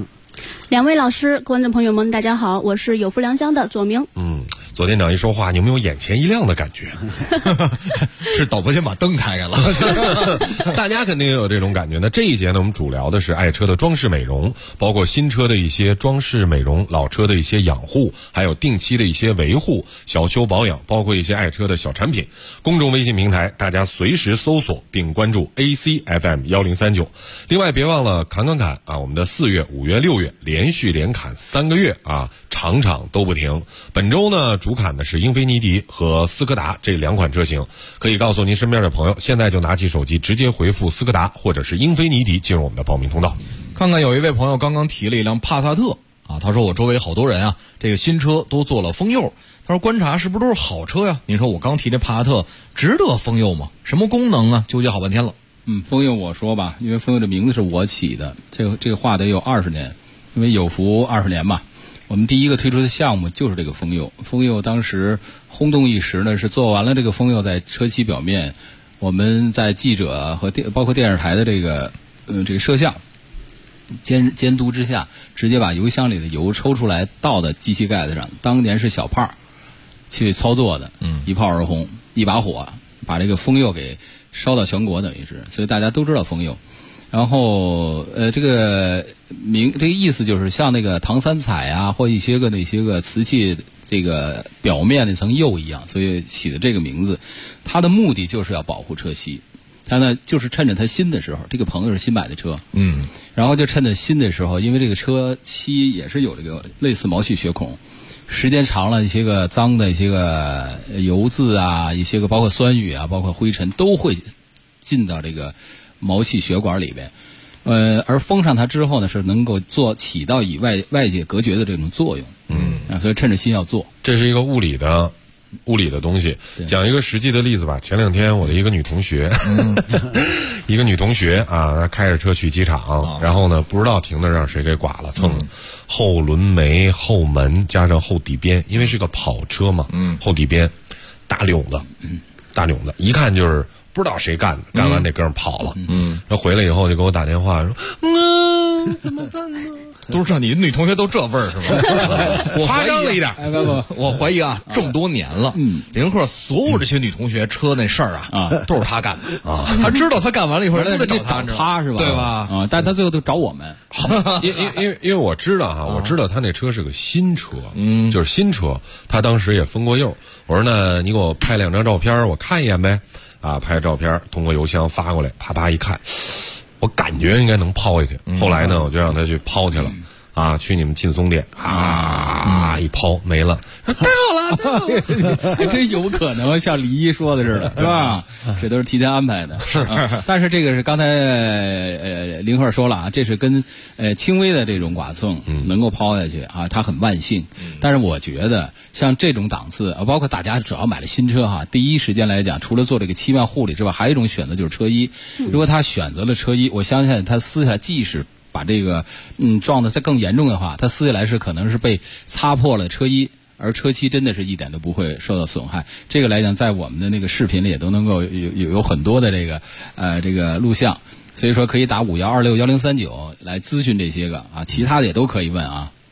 2位老师，观众朋友们，大家好，我是有福良乡的左明。 左店长一说话，你有没有眼前一亮的感觉？ 是导播先把灯开了。 大家肯定也有这种感觉。那这一节呢，我们主聊的是爱车的装饰美容，包括新车的一些装饰美容，老车的一些养护，还有定期的一些维护、小修保养，包括一些爱车的小产品。公众微信平台，大家随时搜索并关注 ACFM 1039。另外，别忘了砍啊！我们的4月、5月、6月连续连砍3个月啊，场场都不停。本周呢，主砍的是英菲尼迪和斯柯达这2款车型。可以告诉您身边的朋友，现在就拿起手机直接回复斯柯达或者是英菲尼迪进入我们的报名通道。 看看有一位朋友刚刚提了一辆帕萨特啊，他说我周围好多人啊，这个新车都做了封釉。他说观察是不是都是好车呀？您说我刚提这帕萨特值得封釉吗？什么功能啊？纠结好半天了。 封釉我说吧，因为封釉的名字是我起的，这个话得有20年，因为有福20年嘛。我们第一个推出的项目就是这个封釉。封釉当时轰动一时呢，是做完了这个封釉在车漆表面，我们在记者和包括电视台的这个摄像监督之下，直接把油箱里的油抽出来倒到机器盖子上。当年是小胖去操作的，一炮而红，一把火把这个封釉给烧到全国，等于是，所以大家都知道封釉。然后这个意思就是像那个唐三彩啊，或那些个瓷器这个表面那层釉一样，所以起的这个名字。它的目的就是要保护车漆。它呢就是趁着它新的时候，这个朋友是新买的车，然后就趁着新的时候，因为这个车漆也是有这个类似毛细血孔，时间长了，一些个脏的一些个油渍啊，一些个包括酸雨啊，包括灰尘都会进到这个毛细血管里边，而封上它之后呢，是能够起到以外界隔绝的这种作用。所以趁着新要做。 这是一个物理的东西。讲一个实际的例子吧。前2天我的一个女同学，一个女同学啊，她开着车去机场，然后呢不知道停的让谁给剐了，蹭了后轮眉、后门加上后底边，因为是个跑车嘛，后底边大绺子，一看就是不知道谁干的，干完那哥们跑了。然后回来以后就给我打电话说，怎么办呢？ 都是你女同学都这味儿是吧？我夸张了一点。 我怀疑啊，这么多年了，林鹤所有这些女同学车那事儿啊，都是他干的啊。他知道他干完了以后，都得找他是吧？ 对吧？ 但他最后都找我们。 因为我知道哈，我知道他那车是个新车，就是新车，他当时也封过釉。我说呢，你给我拍2张照片，我看一眼呗。拍照片，通过邮箱发过来，啪啪一看，我感觉应该能抛下去。后来呢，我就让他去抛去了。去你们劲松店一抛没了， 太好了，真有可能像李一说的似的，是吧？这都是提前安排的。是，但是这个是刚才林鹤说了啊，这是跟轻微的这种剐蹭能够抛下去啊，它很万幸。但是我觉得像这种档次，包括大家只要买了新车哈，第一时间来讲，除了做这个漆面护理之外，还有一种选择就是车衣。如果他选择了车衣，我相信他撕下来，即使把这个撞得再更严重的话，它撕下来是可能是被擦破了车衣，而车漆真的是一点都不会受到损害。这个来讲，在我们的那个视频里也都能够有很多的这个录像，所以说可以打51261039来咨询这些个啊，其他的也都可以问啊。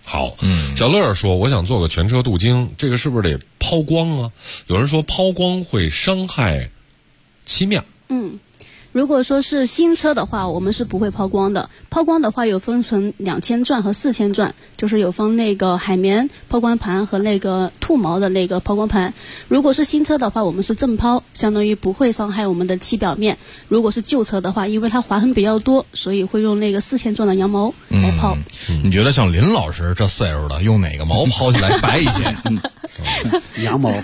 好，小乐说我想做个全车镀金，这个是不是得抛光啊？有人说抛光会伤害漆面。 如果说是新车的话，我们是不会抛光的。抛光的话有分成2000转和4000转，就是有分那个海绵抛光盘和那个兔毛的那个抛光盘。如果是新车的话，我们是正抛，相当于不会伤害我们的漆表面。如果是旧车的话，因为它划痕比较多，所以会用那个4000转的羊毛来抛。 你觉得像林老师这岁数的，用哪个毛抛起来白一些？ 羊毛，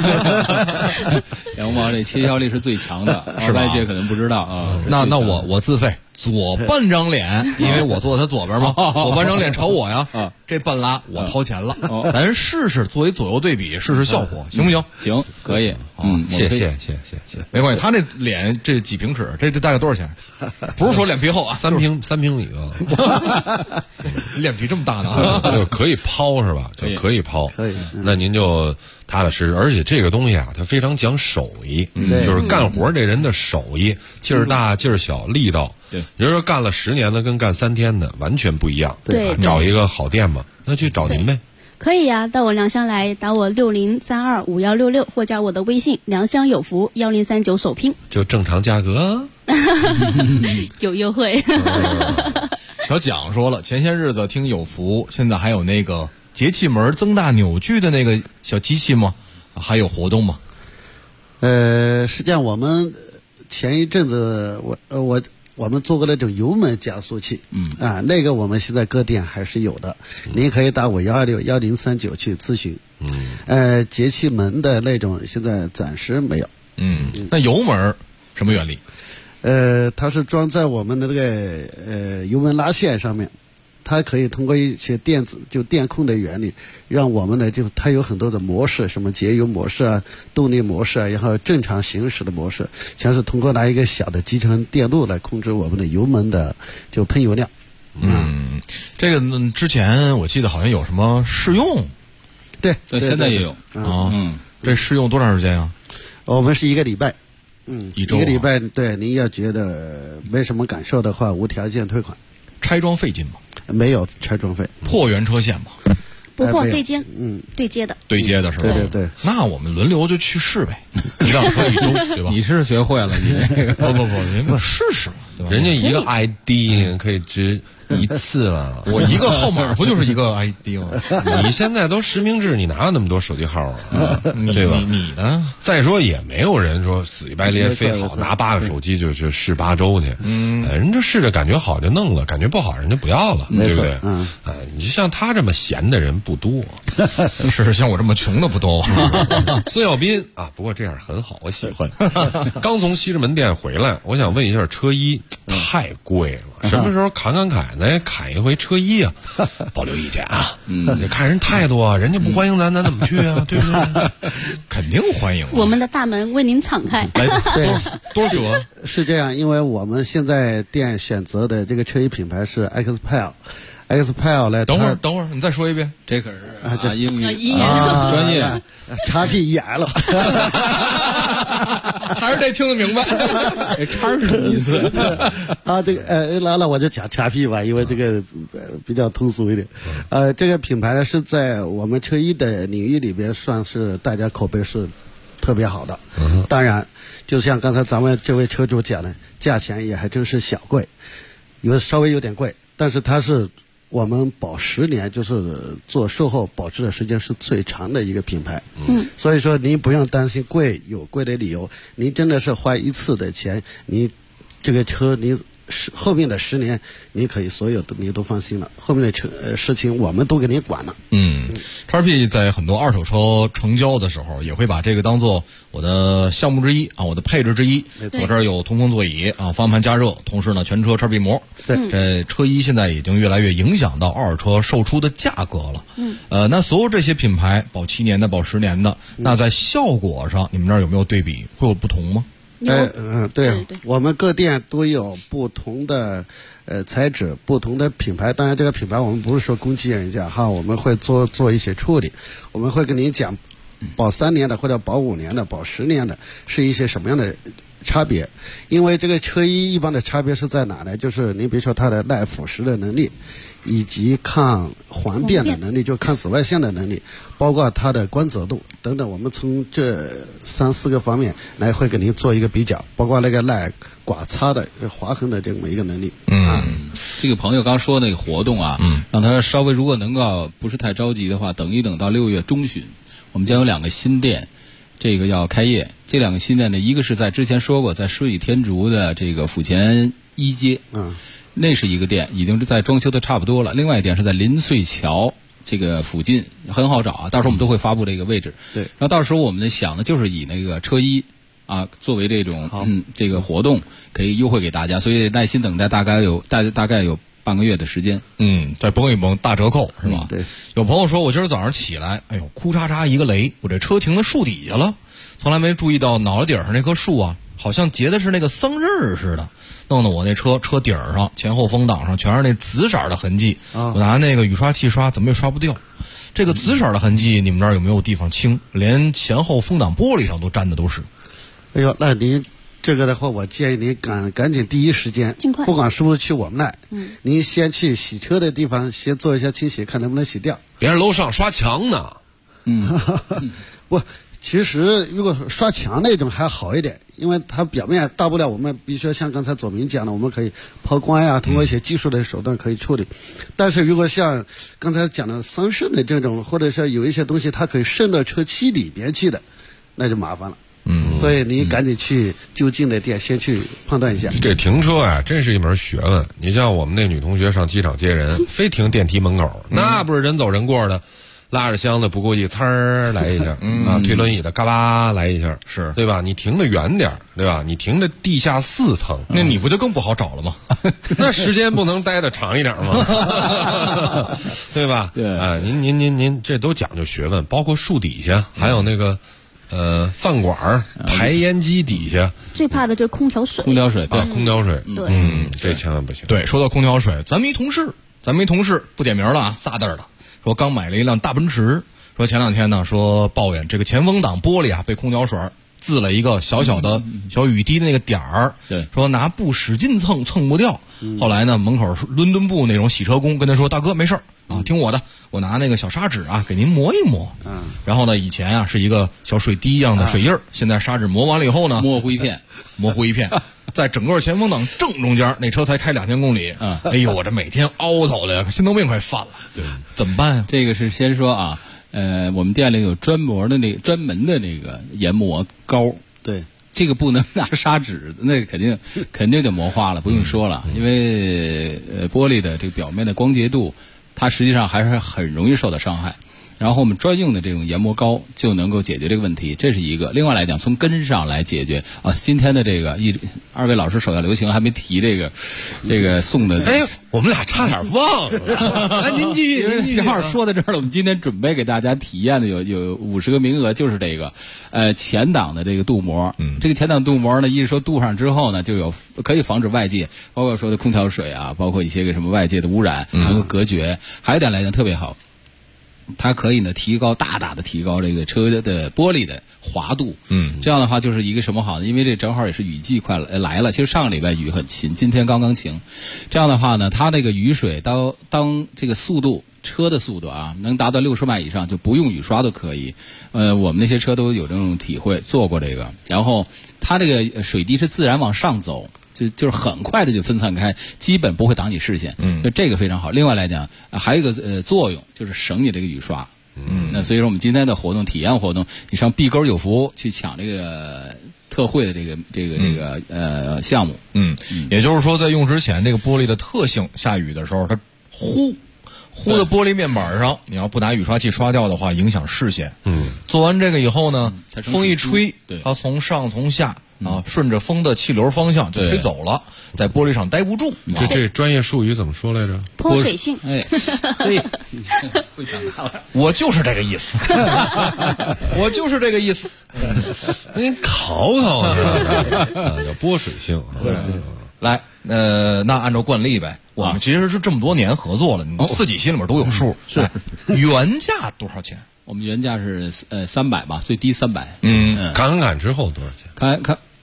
羊毛这切削力是最强的， 是吧？ 外界可能不知道啊。 那我自费。左半张脸，因为我坐在他左边嘛，左半张脸朝我呀，这半拉我掏钱了，咱试试作为左右对比，试试效果，行不行？ 行，可以。 谢谢，没关系。他这脸这几平尺，这大概多少钱？不是说脸皮厚啊 ，3平米啊， 脸皮这么大呢啊， 就可以抛是吧？就可以抛， 可以。 那您就踏踏实实，而且这个东西啊，它非常讲手艺，就是干活这人的手艺，劲儿大劲儿小，力道。 对， 也就是说干了10年的跟干3天的完全不一样。 对， 找一个好店嘛，那去找您呗。 可以呀，到我良乡来打我60325166，或加我的微信良乡有福1039首拼， 就正常价格， 有优惠。 小蒋说了，前些日子听有福，现在还有那个节气门增大扭矩的那个小机器吗？还有活动吗？ 实际上我们前一阵子我们做过那种油门加速器，那个我们现在各店还是有的，您可以打我1261039去咨询。节气门的那种现在暂时没有。 那油门什么原理？ 它是装在我们的那个油门拉线上面，它可以通过一些电控的原理，让我们的它有很多的模式，什么节油模式啊、动力模式啊，然后正常行驶的模式，全是通过拿一个小的集成电路来控制我们的油门的喷油量。 这个之前我记得好像有什么试用， 对， 现在也有这试用多长时间啊？ 我们是1个礼拜。 一周 1个礼拜，对，您要觉得没什么感受的话，无条件退款。 拆装费劲吗？ 没有拆装费。 破原车线吗？ 不破对接，对接的， 是吧？ 对。 那我们轮流就去试呗，1辆车1周，对吧？ 你是学会了，你这个不，人家试试嘛，对吧？ 人家一个 ID 可以值1次了， 我一个号码不就是一个 ID 吗？ 你现在都实名制，你哪有那么多手机号啊？对吧？ 你呢？ 再说也没有人说死乞白咧非好拿8个手机就去试8周去，人这试着感觉好就弄了，感觉不好人家不要了，对不对？你就像他这么闲的人不多， 是像我这么穷的不多。 孙耀斌啊，不过这样很好，我喜欢。刚从西直门店回来，我想问一下车衣太贵了，什么时候侃咱砍一回车衣啊？保留意见啊。你看人态度啊，人家不欢迎咱怎么去啊？对不对？ 肯定欢迎。 我们的大门为您敞开。 多少折？ 是这样，因为我们现在店选择的这个车衣品牌是 Xpel 来。 等会儿，你再说一遍。 这可是英语专业，XPEL。 还是得听得明白。 这叉是什么意思啊？这个那我就讲XP吧，因为这个比较通俗一点。这个品牌呢是在我们车衣的领域里边算是大家口碑是特别好的。当然，就像刚才咱们这位车主讲的，价钱也还真是小贵，稍微有点贵，但是它是我们保10年，就是做售后保值的时间是最长的一个品牌。所以说您不用担心贵，有贵的理由，您真的是花一次的钱，您这个车您后面的10年，你可以所有的你都放心了，后面的事情我们都给你管了。 XP 在很多二手车成交的时候，也会把这个当做我的项目之一啊，我的配置之一。我这儿有通风座椅啊，方向盘加热，同时呢全车XP膜。这车衣现在已经越来越影响到二手车售出的价格了。那所有这些品牌保7年的、保10年的，那在效果上，你们这儿有没有对比？会有不同吗？ 对，我们各店都有不同的材质，不同的品牌。当然这个品牌我们不是说攻击人家哈，我们会做一些处理，我们会跟您讲保3年的或者保5年的、保10年的是一些什么样的差别，因为这个车衣一般的差别是在哪呢？就是你比如说它的耐腐蚀的能力，以及抗环变的能力，就抗紫外线的能力，包括它的光泽度等等，我们从这3、4个方面来会给您做一个比较，包括那个耐刮擦的划痕的这么一个能力。 这个朋友刚说那个活动啊，让他稍微如果能够不是太着急的话，等一等到6月中旬，我们将有2个新店，这个要开业。这2个新店呢，一个是在之前说过，在顺义天竺的这个府前1街，那是一个店，已经在装修的差不多了。另外一点是在林穗桥这个附近，很好找啊，到时候我们都会发布这个位置。 对， 然后到时候我们想的就是以那个车衣啊作为这种这个活动可以优惠给大家，所以耐心等待大概有半个月的时间。 再绷一绷大折扣是吧？ 对。 有朋友说我今儿早上起来，哎呦，哭嚓嚓一个雷，我这车停在树底下了，从来没注意到脑袋顶上那棵树啊，好像结的是那个桑葚似的，弄得我那车顶上前后风挡上全是那紫色的痕迹。我拿那个雨刷器刷，怎么也刷不掉。这个紫色的痕迹，你们那儿有没有地方清？连前后风挡玻璃上都沾的都是。 哎呦，那您这个的话，我建议您赶紧第一时间， 尽快， 不管是不是去我们那，您先去洗车的地方先做一下清洗，看能不能洗掉。 别人楼上刷墙呢。 不，其实如果刷墙那种还好一点，因为它表面大不了我们比如说像刚才左明讲的，我们可以抛光呀，通过一些技术的手段可以处理。但是如果像刚才讲的桑葚的这种，或者是有一些东西它可以渗到车漆里边去的，那就麻烦了。所以你赶紧去就近的店先去判断一下。 这停车啊，真是一门学问。你像我们那女同学上机场接人，非停电梯门口，那不是人走人过的，拉着箱子不过一呲儿来一下，推轮椅的嘎巴来一下， 是对吧？你停得远点，对吧？你停的地下4层， 那你不就更不好找了吗？ 那时间不能待得长一点吗？对吧？ 对啊，您这都讲究学问，包括树底下，还有那个饭馆排烟机底下， 最怕的就是空调水。 空调水，对， 空调水， 对， 这千万不行。 对，说到空调水，咱们一同事不点名了啊，3字的，说刚买了一辆大奔驰，说前2天呢，说抱怨这个前风挡玻璃啊被空调水渍了一个小小的小雨滴的那个点儿， 对， 说拿布使劲蹭不掉。后来呢，门口伦敦布那种洗车工跟他说：“大哥，没事儿啊，听我的，我拿那个小砂纸啊给您磨一磨。”然后呢，以前啊是一个小水滴一样的水印儿，现在砂纸磨完了以后呢， 模糊一片， 在整个前风挡正中间，那车才开2000公里。哎呦，我这每天凹头的呀，心脏病快犯了。对，怎么办呀？ 这个是先说啊，我们店里有专门的那个研磨膏， 对。 这个不能拿砂纸，那个肯定就磨化了，不用说了，因为玻璃的这个表面的光洁度，它实际上还是很容易受到伤害。然后我们专用的这种研磨膏就能够解决这个问题，这是一个。另外来讲，从根上来解决啊，今天的这个2位老师手下留情，还没提这个送的。 哎，我们俩差点忘了。来，您继续。 正好说到这儿了，我们今天准备给大家体验的有50个名额，就是这个前挡的这个镀膜。这个前挡镀膜呢，一是说镀上之后呢，就有可以防止外界，包括说的空调水啊，包括一些个什么外界的污染，能够隔绝。还有一点来讲特别好。它可以呢大大的提高这个车的玻璃的滑度，这样的话就是一个什么好呢？因为这正好也是雨季快来了，其实上个礼拜雨很勤，今天刚刚晴，这样的话呢，它这个雨水当这个车的速度啊，能达到60迈以上，就不用雨刷都可以。我们那些车都有这种体会，做过这个，然后它这个水滴是自然往上走。就是很快的就分散开，基本不会挡你视线。就这个非常好。另外来讲，还有一个作用就是省你这个雨刷。那所以说我们今天的活动体验活动，你上碧沟有福去抢这个特惠的这个项目。 也就是说，在用之前，这个玻璃的特性，下雨的时候它呼在玻璃面板上，你要不拿雨刷器刷掉的话，影响视线。做完这个以后呢，风一吹，它从上从下。顺着风的气流方向就吹走了，在玻璃上待不住。 这专业术语怎么说来着？ 泼水性。 哎，对，会讲它了。 我就是这个意思， 您考叫泼水性。 来，那按照惯例呗，我们其实是这么多年合作了，你自己心里面都有数。 是原价多少钱？ 我们原价是300吧，最低300。 砍之后多少钱？ 砍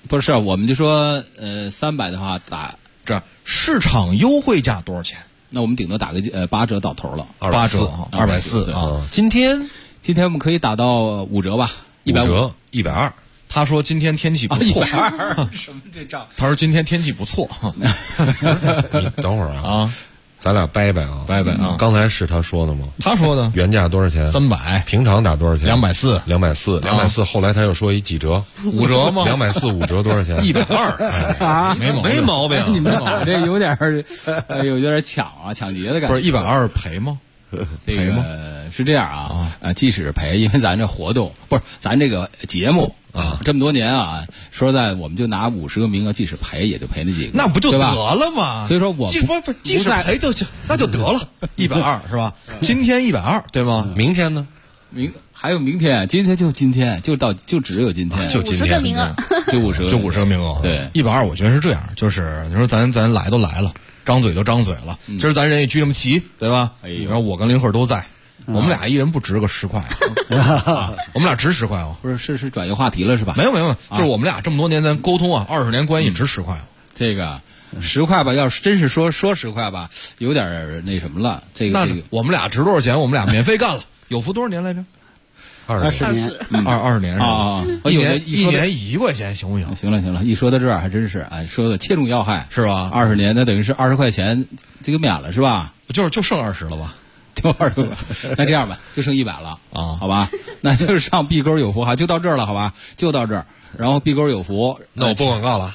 不是，我们就说300的话打这市场优惠价多少钱？ 那我们顶多打个8折到头了 ，8折240啊。今天我们可以打到5折吧，150 折120。 他说今天天气不错 ，120什么这账？ 他说今天天气不错。 你等会儿啊，咱俩掰掰啊。刚才是他说的吗？ 他说的。 原价多少钱 ？300。 平常打多少钱 ？240。 后来他又说一几折 ？5折吗 ？240 5折多少钱 ？120。啊，没毛病。 你们这有点抢劫的感觉。 不是120赔吗？ 这个是这样啊，即使赔，因为咱这活动不是咱这个节目啊，这么多年啊，说实在，我们就拿50个名额，即使赔也就赔那几个， 那不就得了吗？ 所以说我即使赔就那就得了，120是吧？今天120对吗？ 明天呢？ 还有明天，今天就今天，就只有今天， 就今天， 就50 个名额， 对 ，120，我觉得是这样，就是你说咱来都来了。张嘴就张嘴了，今儿咱人也聚这么齐，对吧？然后我跟林慧都在，我们俩一人不值个10块，我们俩值10块哦。 不是转移话题了是吧？ 没有，就是我们俩这么多年咱沟通啊，20年关系值10块。 这个10块吧，要是真是说10块吧，有点那什么了。这个我们俩值多少钱？我们俩免费干了。有福多少年来着 ？20年 ，22年啊！ 一年1块钱，行不行？ 行了，一说到这儿还真是，说的切中要害， 是吧 ？20年那等于是20块钱，这个免了是吧？ 就剩20了吧？ 就20了，那这样吧，就剩100了啊，好吧？那就是上碧沟有福哈，就到这儿了，好吧？就到这儿，然后碧沟有福， 那我不广告了。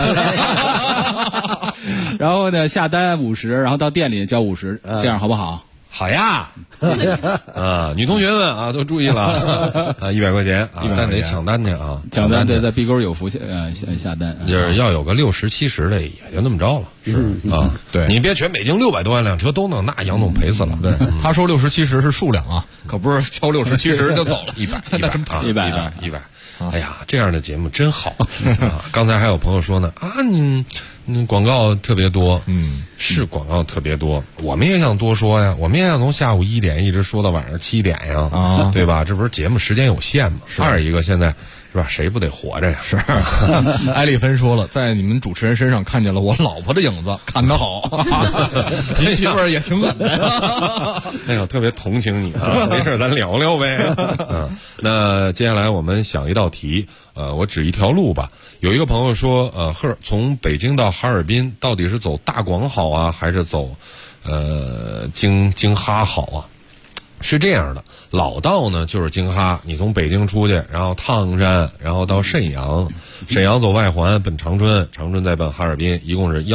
然后呢，下单50，然后到店里交50，这样好不好？ 好呀，女同学们啊，都注意了，100块钱啊，但得抢单去啊， 抢单对，在碧沟有福下单， 就是要有个60、70的，也就那么着了，啊， 对， 你别全北京600多万辆车都能，那杨总赔死了。 对，他说60、70是数量啊，可不是敲60、70就走了 ，100， 那真怕 100。 哎呀，这样的节目真好啊！刚才还有朋友说呢，你广告特别多，是广告特别多，我们也想多说呀，我们也想从下午1点一直说到晚上7点呀，对吧？这不是节目时间有限吗？二一个现在是吧，谁不得活着呀？ 是。艾丽芬说了，在你们主持人身上看见了我老婆的影子，看得好，您媳妇儿也挺狠的。 哎呀，特别同情你啊！没事，咱聊聊呗。那接下来我们想一道题，我指一条路吧。有一个朋友说，从北京到哈尔滨，到底是走大广好啊，还是走京哈好啊？是这样的，老道呢就是京哈，你从北京出去，然后唐山，然后到沈阳，沈阳走外环奔长春，长春再奔哈尔滨，一共是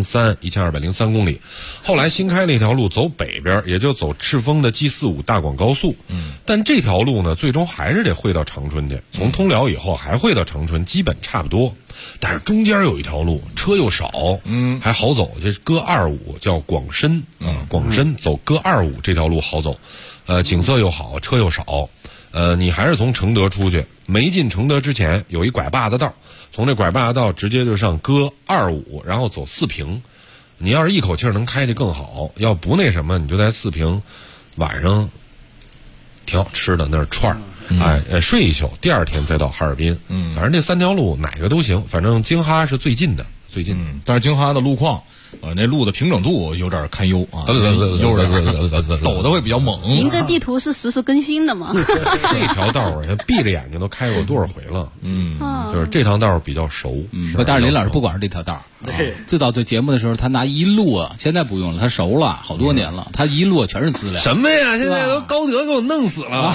1203公里。后来新开了一条路走北边，也就走赤峰的 G45大广高速。但这条路呢，最终还是得汇到长春去，从通辽以后还汇到长春，基本差不多。但是中间有一条路，车又少，还好走，这是戈25，叫广深啊，广深走戈25这条路好走，景色又好，车又少，你还是从承德出去，没进承德之前有一拐把子道，从这拐把子道直接就上戈25，然后走四平。你要是一口气能开就更好，要不那什么，你就在四平晚上挺好吃的，那是串儿。睡一宿，第二天再到哈尔滨。反正这3条路哪个都行，反正京哈是最近的。 但是京哈的路况，那路的平整度有点堪忧啊，抖的会比较猛。 您这地图是实时更新的吗？ 这条道儿闭着眼睛都开过多少回了？就是这条道儿比较熟。 但是林老师不管是这条道儿，最早做节目的时候，他拿一路啊，现在不用了，他熟了好多年了，他一路全是资料。 什么呀？现在都高德给我弄死了。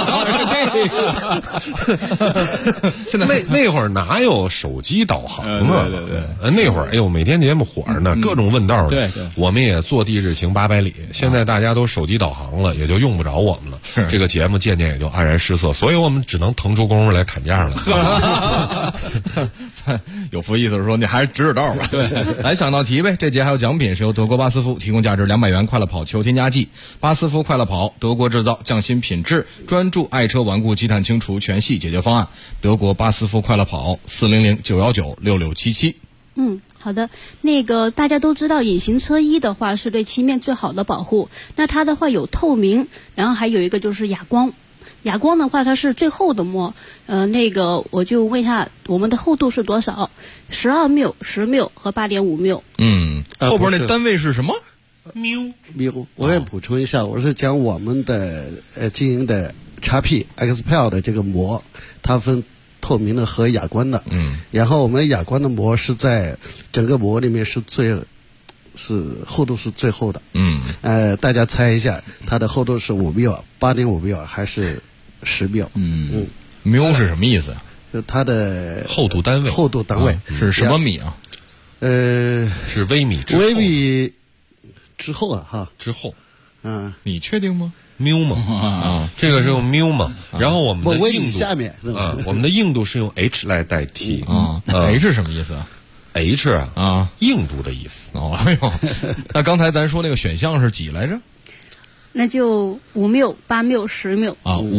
现在那会儿哪有手机导航啊？对，那会儿哎呦，每天节目火着呢，各种问道的。 对， 我们也坐地日行800里。现在大家都手机导航了，也就用不着我们了。这个节目渐渐也就黯然失色，所以我们只能腾出功夫来砍价了。 有福意思是说你还是指道吧。对，来想道题呗。这节还有奖品，是由德国巴斯夫提供价值200元快乐跑球添加剂。巴斯夫快乐跑，德国制造，匠心品质，专注爱车顽固积碳清除全系解决方案。德国巴斯夫快乐跑，400-919-6677。 好的，那个大家都知道隐形车衣的话是对漆面最好的保护，那它的话有透明，然后还有一个就是哑光。 哑光的话，它是最厚的膜。那个我就问一下，我们的厚度是多少？12缪、10缪和8.5缪。 后边那单位是什么？ 缪。我也补充一下，我是讲我们的经营的 XP XPEL 的这个膜，它分透明的和哑光的。然后我们哑光的膜是在整个膜里面是厚度是最厚的。大家猜一下，它的厚度是5缪、8.5缪还是10缪？ 缪是什么意思？ 它的厚度单位。 厚度单位是什么米啊？ 是微米之后。 微米之后了哈。 之后。 你确定吗？ 缪嘛，这个是用缪嘛。然后我们的硬度下面我们的硬度是用 H 来代替。 H 什么意思啊 ？H 硬度的意思。 哎呦，那刚才咱说那个选项是几来着？ 那就5缪、8缪、10缪。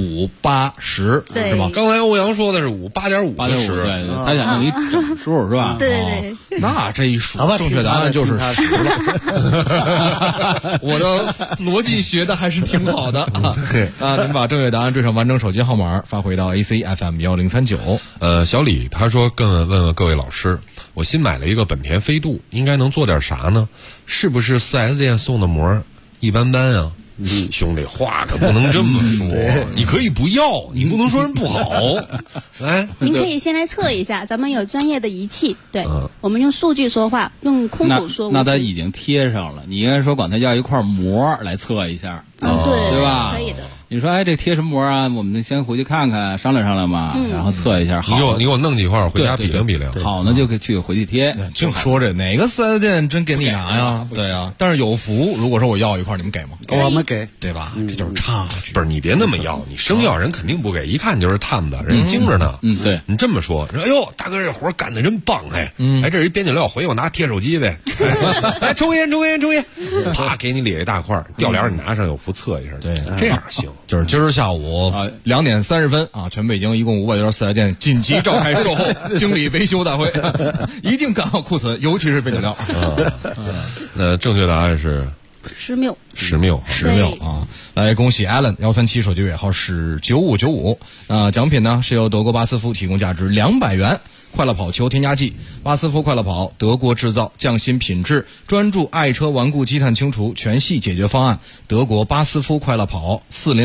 5、8、10， 对是吧？ 刚才欧阳说的是5、8.5、 10，对，他想弄一整数是吧？ 对。 那这一数，正确答案就是10了。我的逻辑学的还是挺好的啊！您把正确答案缀上完整手机号码发回到 ACFM1039。 小李他说问问各位老师，我新买了一个本田飞度，应该能做点啥呢？是不是 4S 店送的膜一般般啊？兄弟，话可不能这么说。你可以不要，你不能说人不好。哎， 您可以先来测一下，咱们有专业的仪器，对，我们用数据说话，用空口说。 那他已经贴上了，你应该说管他要一块膜来测一下，对吧？ 可以的。 你说这贴什么膜啊？我们先回去看看，商量商量嘛，然后测一下。好， 你给我弄几块回家比量比量。 好呢，就去回去贴。 净说这哪个4S店真给你拿呀？对呀，但是有福，如果说我要一块，你们给吗？ 我们给， 对吧？这就是差距。 不是你别那么要，你生要人肯定不给，一看就是探子，人精着呢。 对， 你这么说，哎呦，大哥这活干得真棒哎！哎，这是一边角料，回去我拿贴手机呗。哎，抽烟，啪给你咧一大块，吊帘你拿上，有福测一下。 对， 这样行。 就是今儿下午2点30分啊，全北京一共500多家4S店紧急召开售后经理维修大会，一定赶好库存，尤其是边角料。 那正确答案是 10缪 ，10缪啊！来恭喜 Allen137手机尾号是9595。奖品呢是由德国巴斯夫提供价值200元快乐跑球添加剂。巴斯夫快乐跑，德国制造，匠心品质，专注爱车顽固积碳清除全系解决方案。德国巴斯夫快乐跑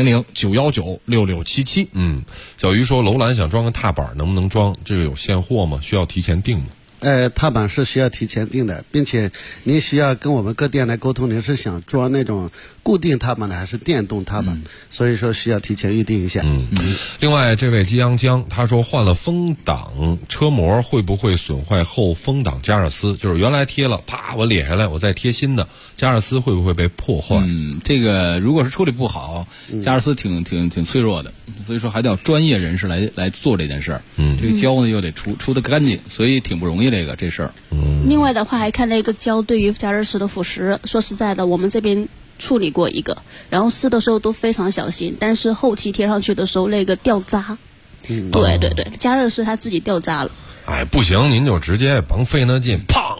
，400-919-6677。 小鱼说楼兰想装个踏板，能不能装？这个有现货吗？需要提前订吗？ 踏板是需要提前订的，并且您需要跟我们各店来沟通，您是想装那种固定踏板的还是电动踏板，所以说需要提前预定一下。 另外这位激阳江他说换了风挡车膜会不会损坏后风挡加热丝？就是原来贴了，啪我裂下来，我再贴新的，加热丝会不会被破坏？ 这个如果是处理不好，加热丝挺脆弱的，所以说还得要专业人士来做这件事儿。这个胶呢又得出得干净，所以挺不容易这事儿。 另外的话还看那个胶对于加热丝的腐蚀，说实在的，我们这边处理过一个，然后撕的时候都非常小心，但是后期贴上去的时候那个掉渣。对，加热丝它自己掉渣了。 哎，不行，您就直接甭费那劲，砰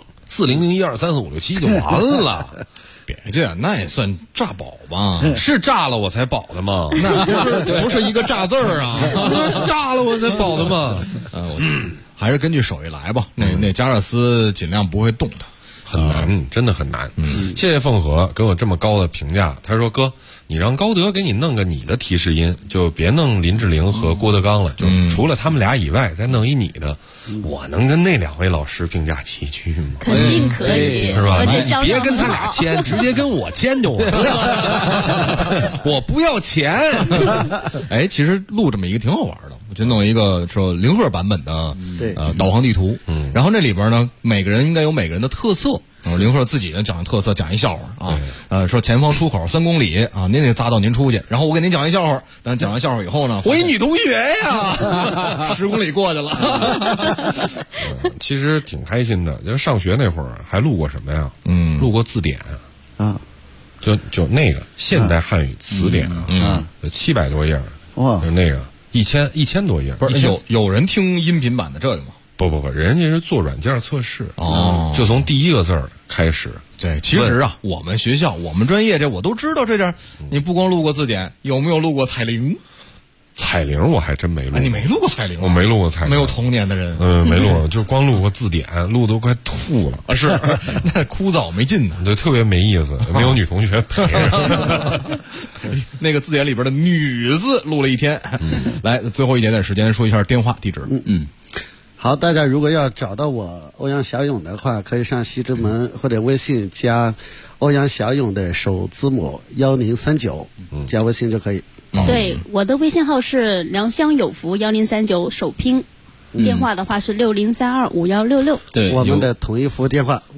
400123456就完了。 别这样，那也算炸保吧？ 是炸了我才保的吗？ 那不是一个炸字儿啊， 炸了我才保的吗？ 还是根据手艺来吧。那加热丝尽量不会动的， 很难，真的很难。谢谢凤和给我这么高的评价。他说哥，你让高德给你弄个你的提示音，就别弄林志玲和郭德纲了，就除了他们俩以外，再弄一你的。我能跟那2位老师并驾齐驱吗？ 肯定可以， 是吧？ 你别跟他俩签，直接跟我签就完了。我不要钱。 哎，其实录这么一个挺好玩的，我就弄一个说零赫版本的导航地图，然后那里边呢，每个人应该有每个人的特色。林赫自己呢讲的特色，讲一笑话啊，说前方出口3公里啊，您得匝道您出去，然后我给您讲一笑话，但讲完笑话以后呢， 我一女同学呀 ，10公里过去了。 其实挺开心的，就上学那会儿还录过什么呀？录过字典啊， 就那个现代汉语词典700多页，哇，就那个1000多页。 不是有人听音频版的这个吗？ 不，人家是做软件测试就从第一个字儿开始。 对，其实啊，我们学校我们专业这我都知道这点。你不光录过字典，有没有录过彩铃？ 彩铃我还真没录。 你没录过彩铃？ 我没录过彩铃， 没有童年的人。 没录，就光录过字典，录都快吐了。 是，那枯燥没劲呢， 对，特别没意思，没有女同学陪着。 那个字典里边的女字录了一天。来，最后一点点时间说一下电话地址。 好，大家如果要找到我欧阳小勇的话，可以上西直门或者微信加欧阳小勇的首字母1039，加微信就可以。 对，我的微信号是良乡有福1039首拼，电话的话是60325166。 对， 我们的统一服务电话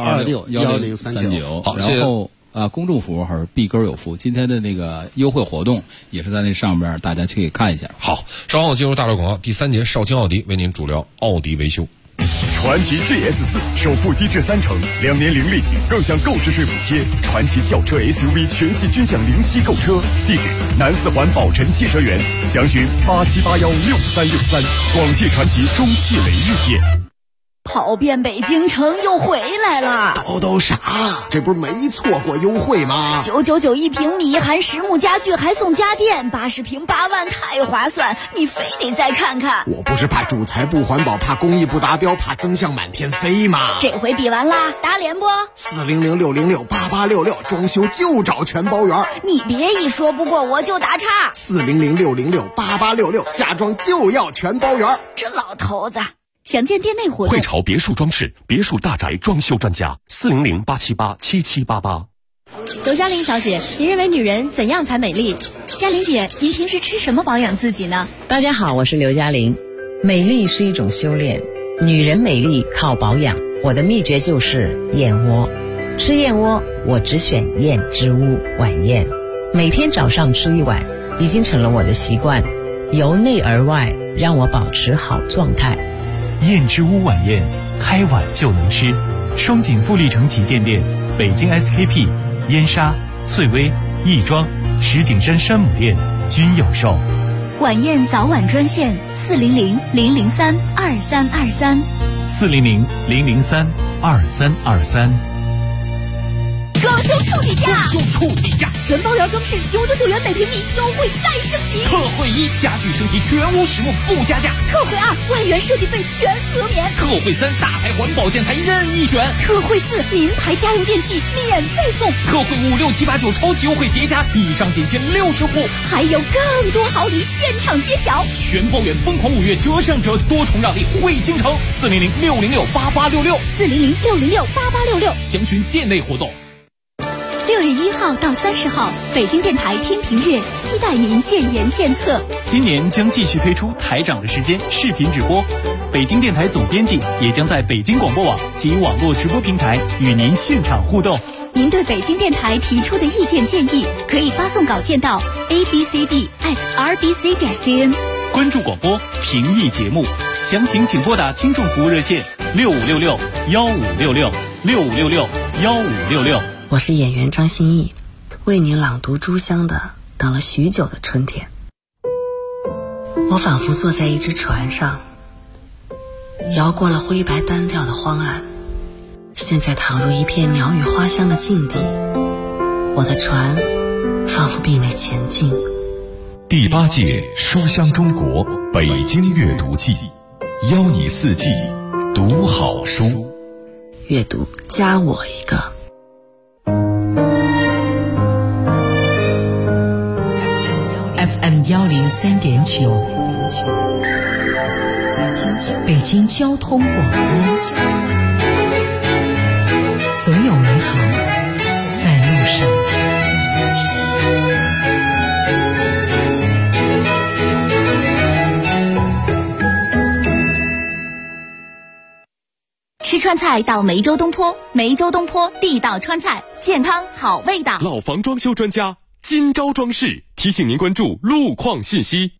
51261039。 好，然后公众服务号是碧根有福，今天的那个优惠活动也是在那上边，大家可以看一下。 好，稍后进入大陆广告，第3节少卿奥迪为您主聊奥迪维修。 传祺 GS4 首付低至30%，2年零利息，更享购置税补贴。传祺轿车 SUV 全系均享零息购车，地址南4环宝辰汽车园，详询87816363。广汽传祺中汽雷日店。 跑遍北京城又回来了， 都啥？这不是没错过优惠吗 ？999一平米，含实木家具还送家电，80平8万，太划算！你非得再看看。 我不是怕主材不环保，怕工艺不达标，怕增项满天飞吗？ 这回比完啦，打脸不 ？40060688866，装修就找全包圆。 你别一说不过我就打岔。 40060688866，家装就要全包圆。 这老头子。详见店内活动。 汇潮别墅装饰，别墅大宅装修专家，400-878-7788。 刘嘉玲小姐，您认为女人怎样才美丽？嘉玲姐，您平时吃什么保养自己呢？ 大家好，我是刘嘉玲。美丽是一种修炼，女人美丽靠保养。我的秘诀就是燕窝。吃燕窝，我只选燕之屋晚宴，每天早上吃一碗，已经成了我的习惯，由内而外让我保持好状态。 燕之屋晚宴，开碗就能吃。双井富力城旗舰店、北京 SKP、燕莎、翠微、亦庄、石景山山姆店均有售。 晚宴早晚专线400-003-2323。 400-003-2323。 装修处底价， 全包圆装饰999元每平米，优惠再升级。 特惠1，家具升级全屋实木不加价。 特惠2，万元设计费全额免。 特惠3，大牌环保建材任意选。 特惠4，名牌家用电器免费送。 特惠5、6、7、8、9超级优惠叠加，以上仅限60户， 还有更多好礼现场揭晓。 全包圆疯狂5月折上折，多重让利惠京城。400-606-8866。 400-606-8866。 详询店内活动。 6月1号到30号，北京电台天平月期待您建言献策。 今年将继续推出台长的时间视频直播，北京电台总编辑也将在北京广播网及网络直播平台与您现场互动。 您对北京电台提出的意见建议，可以发送稿件到 abcd@rbc.cn。 关注广播，评议节目，详情请拨打听众服务热线6566-1566-6566-1566。 我是演员张歆艺，为您朗读朱湘的《等了许久的春天》。我仿佛坐在一只船上，摇过了灰白单调的荒岸，现在躺入一片鸟语花香的境地，我的船仿佛并未前进。 第8届书香中国北京阅读季，邀你4季读好书。 阅读加我一个。 FM 103.9，北京交通广播，总有美好在路上。 吃川菜到梅州东坡，梅州东坡地道川菜，健康好味道。 老房装修专家金招装饰提醒您关注路况信息。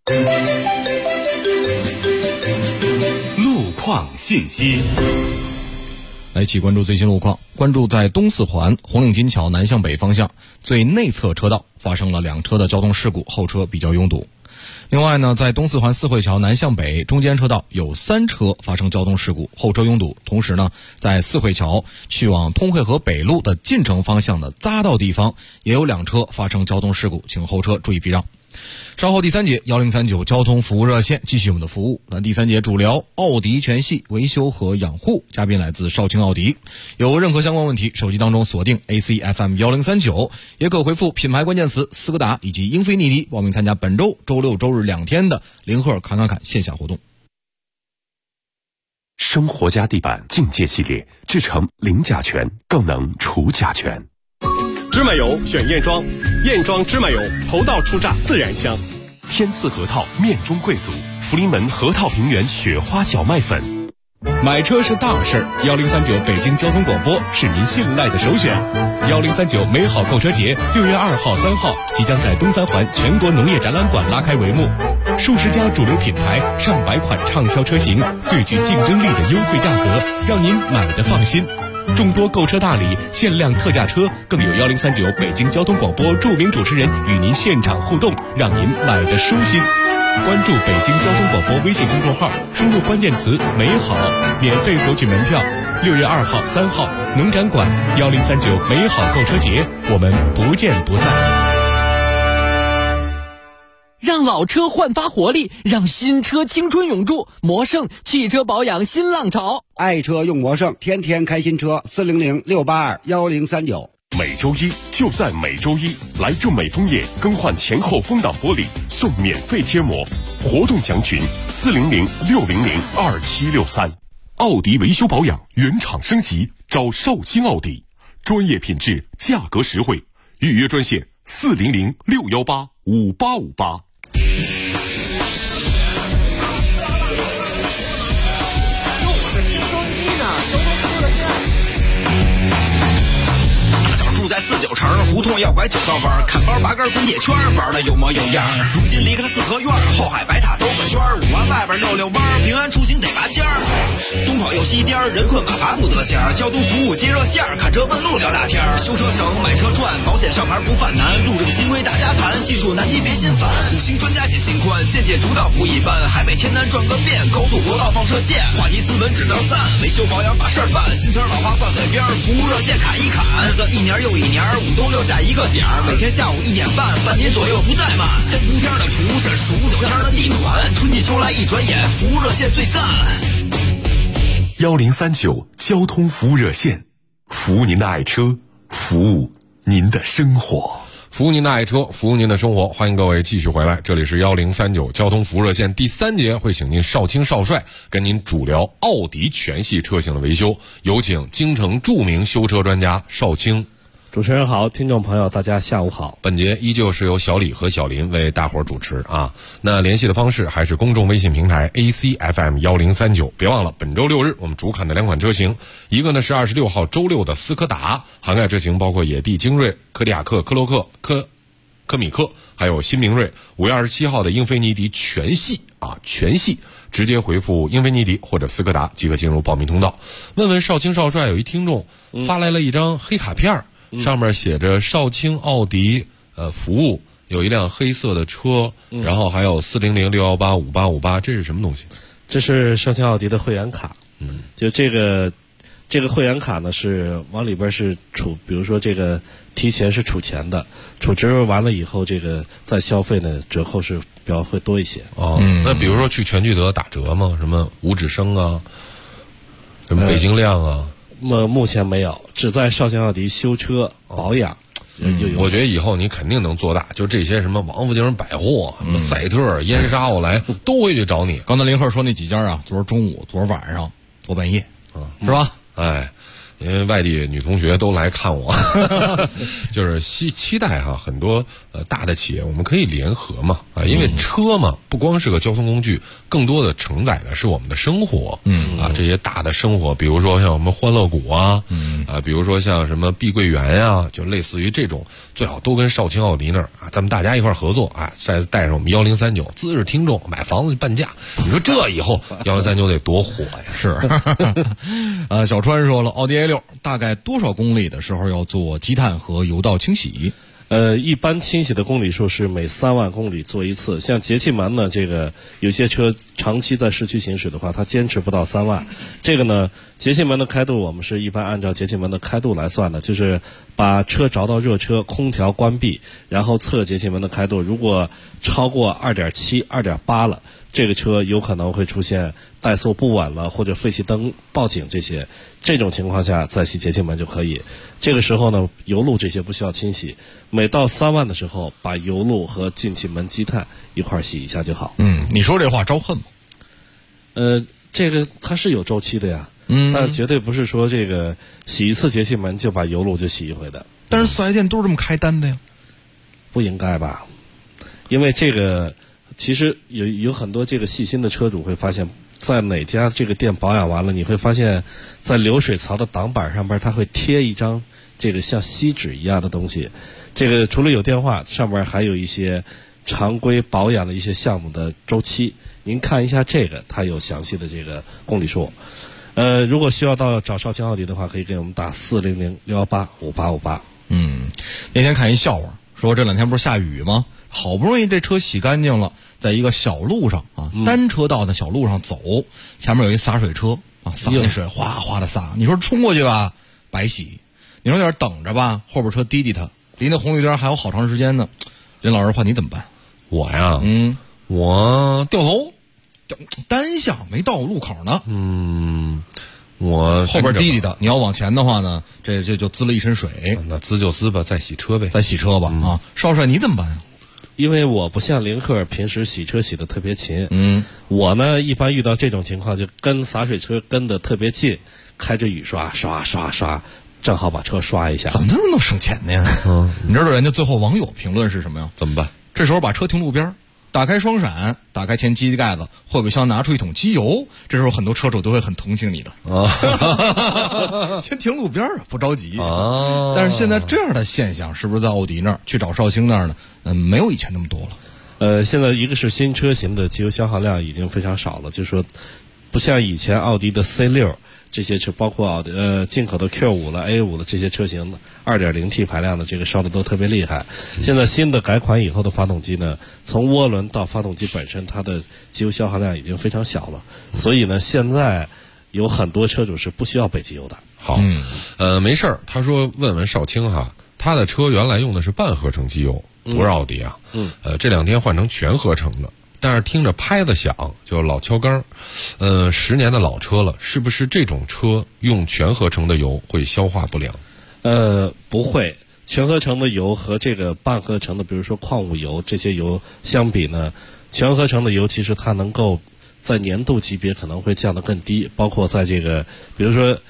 路况信息， 来一起关注最新路况。关注在东4环红领巾桥南向北方向最内侧车道发生了2车的交通事故，后车比较拥堵。另外呢，在东4环四惠桥南向北中间车道有3车发生交通事故，后车拥堵。同时呢，在四惠桥去往通惠河北路的进城方向的匝道地方也有2车发生交通事故，请后车注意避让。 稍后第三节1039交通服务热线继续我们的服务。那第三节主聊奥迪全系维修和养护，嘉宾来自少卿奥迪。有任何相关问题，手机当中锁定 ACFM 1039，也可回复品牌关键词斯柯达以及英菲尼迪，报名参加本周周六周日2天的零赫侃线下活动。 生活家地板境界系列制成零甲醛，更能除甲醛。 芝麻油选燕庄，燕庄芝麻油头道出榨自然香。 天赐核桃面中贵族，福临门核桃平原雪花小麦粉。 买车是大事，1039北京交通广播是您信赖的首选。1039美好购车节6月2号、3号即将在东三环全国农业展览馆拉开帷幕，数十家主流品牌、上百款畅销车型，最具竞争力的优惠价格，让您买得放心。众多购车大礼、限量特价车，更有1039北京交通广播著名主持人与您现场互动，让您买得舒心。关注北京交通广播微信公众号，输入关键词美好，免费索取门票。6月2号、3号农展馆1039美好购车节，我们不见不散。 让老车焕发活力，让新车青春永驻。魔胜汽车保养新浪潮， 爱车用魔胜，天天开新车，400-682-1039。 每周一就在每周一，来正美枫叶更换前后风挡玻璃送免费贴膜，活动详询400-600-2763。奥迪维修保养原厂升级，找少卿奥迪，专业品质，价格实惠，预约专线400-618-5858。 在49城胡同要拐9道弯，看包拔根滚铁圈，玩的有模有样。如今离开了四合院，后海白塔兜个圈，5环外边溜弯，平安出行得拔尖儿。东跑又西颠，人困马乏不得闲，交通服务接热线，看车问路聊大天。修车省，买车赚，保险上牌不犯难，路这个新规大家谈，技术难题别心烦。5星专家解心宽，见解独到不一般，海北天南转个遍，高速国道放射线，话题斯文只能赞，维修保养把事儿办，新车老花挂嘴边，服务热线砍一砍，这一年又一年，5都6下一个点儿，每天下午1点半，半年左右不怠慢。3伏天的厨是数9天的地暖，春季秋来一转眼，服务热线最赞。 1039交通服务热线，服务您的爱车，服务您的生活。 服务您的爱车，服务您的生活，欢迎各位继续回来，这里是1039交通服务热线第3节，会请您少卿少帅跟您主聊奥迪全系车型的维修，有请京城著名修车专家少卿。 主持人好，听众朋友大家下午好。 本节依旧是由小李和小林为大伙儿主持啊。那联系的方式还是公众微信平台 ACFM 1039。别忘了本周6日我们主侃的2款车型，一个呢是26号周六的斯柯达，涵盖车型包括野地精锐、柯迪亚克、科洛克、科米克，还有新明锐。5月27号的英菲尼迪全系啊，全系直接回复英菲尼迪或者斯柯达即可进入报名通道。问问少卿少帅，有一听众发来了一张黑卡片，上面写着少卿奥迪服务，有一辆黑色的车，然后还有400-618-5858，这是什么东西？ 这是少卿奥迪的会员卡。就这个会员卡呢，是往里边是比如说这个提前是储钱的，储值完了以后，这个再消费呢，折扣是会多一些。 那比如说去全聚德打折吗？什么五指升啊，什么北京亮啊？ 目前没有，只在少卿奥迪修车保养。 我觉得以后你肯定能做大，就这些什么王府井百货、什么赛特、燕莎、奥莱都会去找你。 刚才林鹤说那几家啊，昨儿中午、昨儿晚上、昨半夜，是吧？ 因为外地女同学都来看我，就是期待哈，很多大的企业我们可以联合嘛啊，因为车嘛不光是个交通工具，更多的承载的是我们的生活，这些大的生活，比如说像我们欢乐谷啊，比如说像什么碧桂园呀，就类似于这种，最好都跟少卿奥迪那儿啊，咱们大家一块儿合作啊，再带上我们1039资深听众买房子半价，你说这以后1039得多火呀！ 是，小川说了，奥迪A6大概多少公里的时候要做积碳和油道清洗？ 一般清洗的公里数是每3万公里做一次。像节气门呢，这个有些车长期在市区行驶的话，它坚持不到3万。这个呢，节气门的开度我们是一般按照节气门的开度来算的，就是把车着到热车，空调关闭，然后测节气门的开度，如果超过2.7、2.8了，这个车有可能会出现怠速不稳了，或者废气灯报警这种情况下再洗节气门就可以。这个时候呢，油路这些不需要清洗，每到3万的时候，把油路和进气门积碳一块儿洗一下就好。 你说这话招恨吗？ 这个它是有周期的呀，但绝对不是说这个洗一次节气门就把油路就洗一回的。 但是4S店都是这么开单的呀？ 不应该吧？因为这个其实有很多这个细心的车主会发现，在哪家这个店保养完了，你会发现在流水槽的挡板上边，它会贴一张这个像锡纸一样的东西。这个除了有电话，上面还有一些常规保养的一些项目的周期。您看一下这个，它有详细的这个公里数。如果需要找少卿奥迪的话，可以给我们打400-618-5858。 那天看一笑话，说这2天不是下雨吗？好不容易这车洗干净了，在一个小路上单车道的小路上走，前面有一洒水车洒那水哗哗的洒，你说冲过去吧白洗，你说有点等着吧，后边车滴滴它，离那红绿灯还有好长时间呢。任老师话你怎么办？ 我呀，我掉头， 单向没到路口呢。 我后边滴滴的，你要往前的话呢，这就滋了一身水。 那滋就滋吧，再洗车呗。 少帅你怎么办？ 因为我不像林克平时洗车洗得特别勤，我呢一般遇到这种情况就跟洒水车跟得特别近，开着雨刷刷刷刷，正好把车刷一下。 怎么那么能省钱呢？你知道人家最后网友评论是什么呀？ 怎么办？ 这时候把车停路边，打开双闪，打开前机盖子，后备箱拿出一桶机油，这时候很多车主都会很同情你的。先停路边不着急。但是现在这样的现象是不是在奥迪那儿去找少卿那儿呢？没有以前那么多了。 现在一个是新车型的机油消耗量已经非常少了，就是说不像以前奥迪的 C6 这些车，包括进口的 Q5 了 A5 了这些车型的 2.0T 排量的这个烧的都特别厉害。现在新的改款以后的发动机呢，从涡轮到发动机本身，它的机油消耗量已经非常小了，所以呢现在有很多车主是不需要备机油的。 好，没事儿。他说问问少卿哈，他的车原来用的是半合成机油，不是奥迪啊。这2天换成全合成的。但是听着拍子响就老敲缸，10年的老车了，是不是这种车用全合成的油会消化不良？ 不会，全合成的油和这个半合成的，比如说矿物油这些油相比呢，全合成的油其实它能够在粘度级别可能会降得更低，包括在这个比如说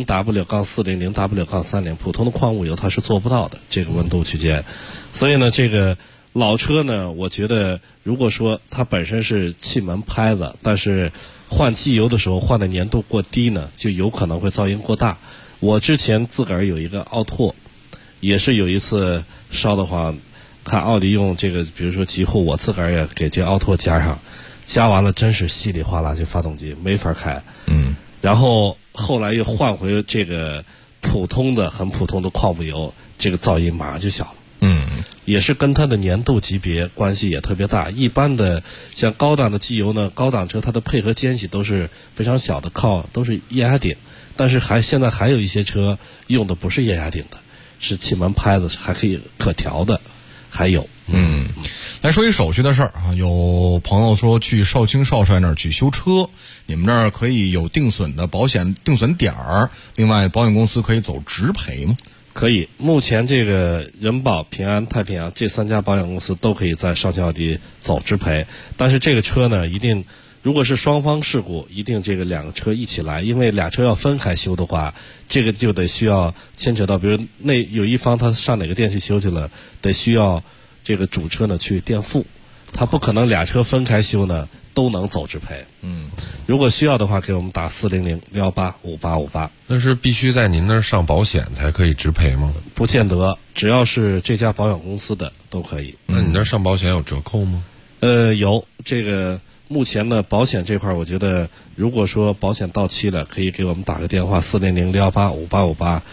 0W-40、0W-30，普通的矿物油它是做不到的这个温度区间，所以呢这个。老车呢，我觉得如果说它本身是气门拍子，但是换机油的时候换的粘度过低呢，就有可能会噪音过大。我之前自个儿有一个奥拓，也是有一次烧的话，看奥迪用这个，比如说极护，我自个儿也给这奥拓加上，加完了真是稀里哗啦，这发动机没法开。然后后来又换回这个很普通的矿物油，这个噪音马上就小了。也是跟它的粘度级别关系也特别大。一般的像高档的机油呢，高档车它的配合间隙都是非常小的，都是液压顶。但是现在还有一些车用的不是液压顶的，是气门拍子，还可调的，还有。 来说一手续的事儿啊，有朋友说去少卿少帅那儿去修车，你们这儿可以有定损的保险定损点儿，另外保险公司可以走直赔吗？ 可以，目前这个人保、平安、太平洋这3家保险公司都可以在少卿奥迪走直赔，但是这个车呢，一定如果是双方事故，一定这个2个车一起来，因为俩车要分开修的话，这个就得需要牵扯到，比如有一方他上哪个店去修去了，得需要这个主车呢去垫付，他不可能俩车分开修呢都能走直赔。如果需要的话，给我们打400-618-5858。 那是必须在您那儿上保险才可以直赔吗？ 不见得，只要是这家保险公司的都可以。 那你那儿上保险有折扣吗？ 有。这个目前呢，保险这块我觉得，如果说保险到期了，可以给我们打个电话400-618-5858，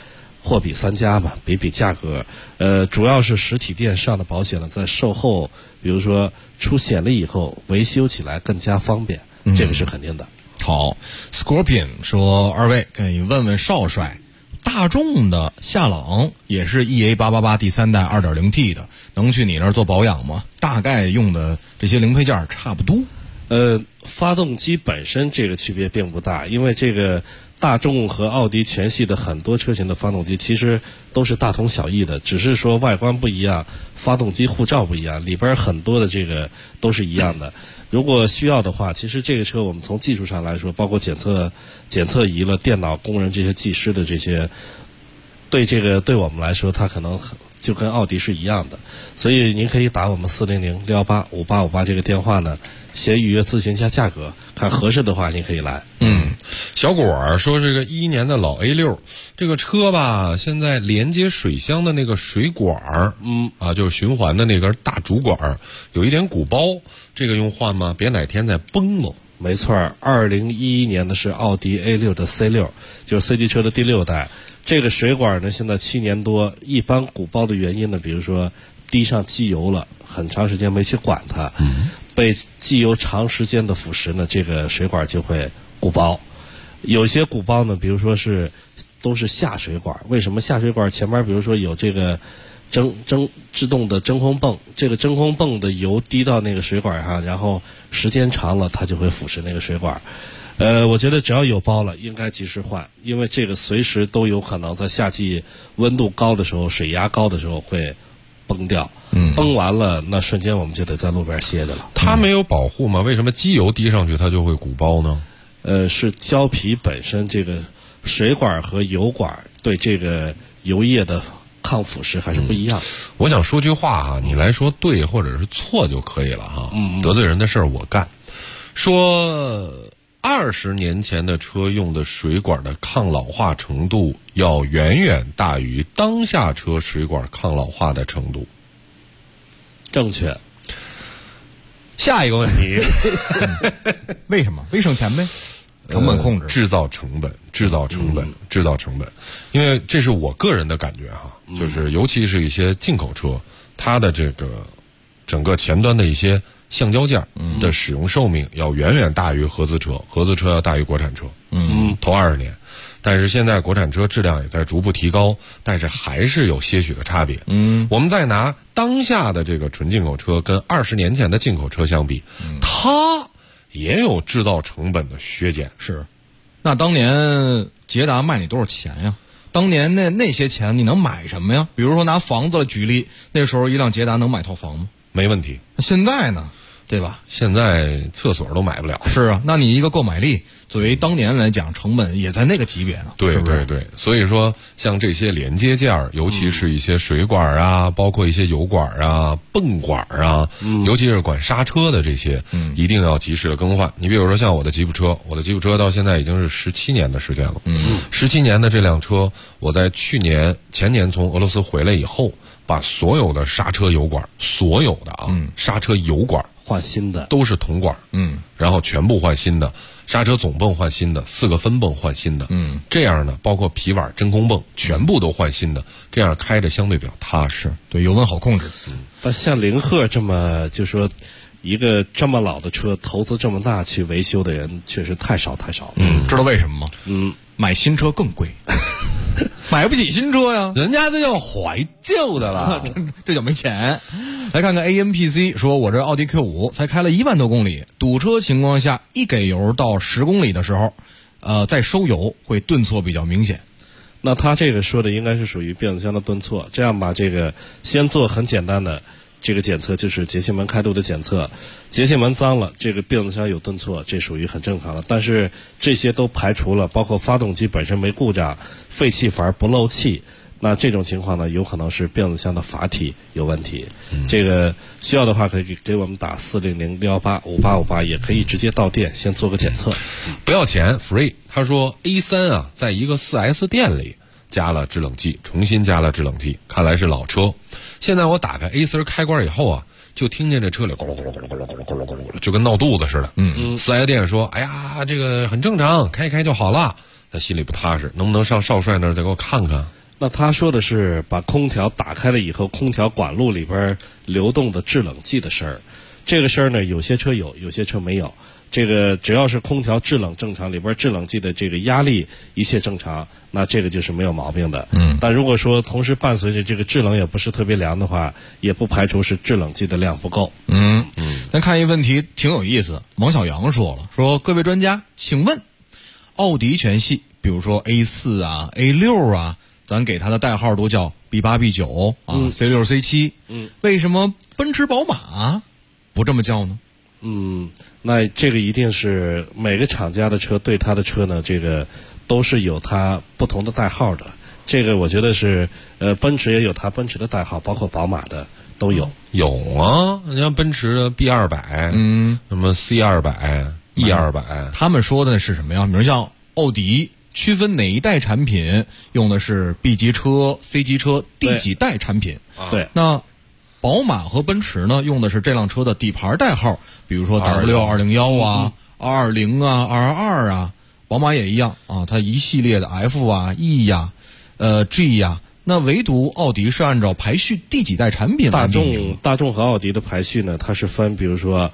货比三家嘛，比价格。主要是实体店上的保险呢，在售后，比如说出险了以后，维修起来更加方便，这个是肯定的。 好 ，Scorpion 说，二位可以问问少帅，大众的夏朗也是 EA888第3代 2.0T 的，能去你那儿做保养吗？大概用的这些零配件差不多。 发动机本身这个区别并不大，因为这个大众和奥迪全系的很多车型的发动机其实都是大同小异的，只是说外观不一样，发动机护罩不一样，里边很多的这个都是一样的。如果需要的话，其实这个车我们从技术上来说，包括检测仪了、电脑、工人这些技师的这些，对我们来说，它可能就跟奥迪是一样的。所以您可以打我们400-618-5858这个电话呢，先预约咨询一下价格，看合适的话您可以来。 小果说这个11年的老 A6 这个车吧，现在连接水箱的那个水管就是循环的那根大主管有一点鼓包，这个用换吗？别哪天再崩了。 没错，2011年的是奥迪 A6 的 C6， 就是 C 级车的第6代。这个水管呢，现在7年多，一般鼓包的原因呢，比如说滴上机油了，很长时间没去管它，被机油长时间的腐蚀呢，这个水管就会鼓包。有些鼓包呢，比如说都是下水管，为什么下水管前面比如说有这个制动的真空泵，这个真空泵的油滴到那个水管上，然后时间长了它就会腐蚀那个水管。我觉得只要有包了应该及时换，因为这个随时都有可能在夏季温度高的时候，水压高的时候会崩掉。崩完了那瞬间我们就得在路边歇着了。 它没有保护吗？为什么机油滴上去它就会鼓包呢？ 是胶皮本身这个水管和油管对这个油液的抗腐蚀还是不一样。 我想说句话哈，你来说对或者是错就可以了哈。得罪人的事儿我干。说20年前的车用的水管的抗老化程度要远远大于当下车水管抗老化的程度。 正确。 下一个问题，为什么？为省钱呗。成本控制、 制造成本，因为这是我个人的感觉哈，就是尤其是一些进口车，它的这个整个前端的一些橡胶件的使用寿命要远远大于合资车，合资车要大于国产车。头20年，但是现在国产车质量也在逐步提高，但是还是有些许的差别。我们再拿当下的这个纯进口车跟20年前的进口车相比，它也有制造成本的削减。 是，那当年捷达卖你多少钱呀？当年那些钱你能买什么呀？比如说拿房子举例，那时候一辆捷达能买套房吗？ 没问题。 现在呢？对吧？ 现在厕所都买不了。 是啊，那你一个购买力，作为当年来讲，成本也在那个级别呢。 对对对，所以说像这些连接件，尤其是一些水管啊，包括一些油管啊、泵管啊，尤其是管刹车的这些，一定要及时的更换。你比如说像我的吉普车到现在已经是17年的时间了。17年的这辆车，我在前年从俄罗斯回来以后，把所有的刹车油管，所有的刹车油管。 换新的都是铜管，然后全部换新的，刹车总泵换新的，4个分泵换新的，这样呢，包括皮碗、真空泵全部都换新的，这样开着相对比较踏实， 对，油温好控制。 但像凌鹤这么就说一个这么老的车，投资这么大去维修的人确实太少了。 知道为什么吗？买新车更贵。买不起新车呀， 人家这叫怀旧的了， 这叫没钱。来看看 AMPC 说，我这奥迪 Q5 才开了1万多公里，堵车情况下，一给油到10公里的时候，再收油会顿挫比较明显。 那他这个说的应该是属于变速箱的顿挫。这样吧，这个先做很简单的这个检测，就是节气门开度的检测。节气门脏了，这个变速箱有顿挫，这属于很正常的。但是这些都排除了，包括发动机本身没故障，废气阀不漏气，那这种情况呢，有可能是变速箱的阀体有问题。这个需要的话可以给我们打400-618-5858，也可以直接到店先做个检测， 不要钱 free。他说 A3 啊，在一个 4S 店里加了制冷剂，重新加了制冷剂，看来是老车。现在我打开 A4 开关以后啊，就听见这车里咕噜咕噜咕噜咕噜咕噜咕噜咕噜，就跟闹肚子似的。4S 店说，哎呀，这个很正常，开一开就好了。他心里不踏实，能不能上少帅那儿再给我看看？ 那他说的是把空调打开了以后，空调管路里边流动的制冷剂的声儿。这个声儿呢，有些车有，有些车没有。这个只要是空调制冷正常，里边制冷剂的这个压力一切正常，那这个就是没有毛病的。但如果说同时伴随着这个制冷也不是特别凉的话，也不排除是制冷剂的量不够。 咱看一问题挺有意思，王小阳说了，说各位专家，请问奥迪全系，比如说 A4 啊 A6 啊，咱给它的代号都叫 B8 B9 啊C6 C7，为什么奔驰宝马不这么叫呢？ 那这个一定是每个厂家的车对它的车呢，这个都是有它不同的代号的。这个我觉得是奔驰也有它奔驰的代号，包括宝马的都有。 有啊，你像奔驰的 B200，什么 C200、E200， 他们说的是什么呀？比如像奥迪区分哪一代产品用的是 B 级车、C 级车、第几代产品。 对， 那宝马和奔驰呢，用的是这辆车的底盘代号，比如说 W201啊、220啊、222啊。宝马也一样啊，它一系列的 F 啊、E 呀、G 呀。那唯独奥迪是按照排序第几代产品来命名。 大众和奥迪的排序呢，它是分，比如说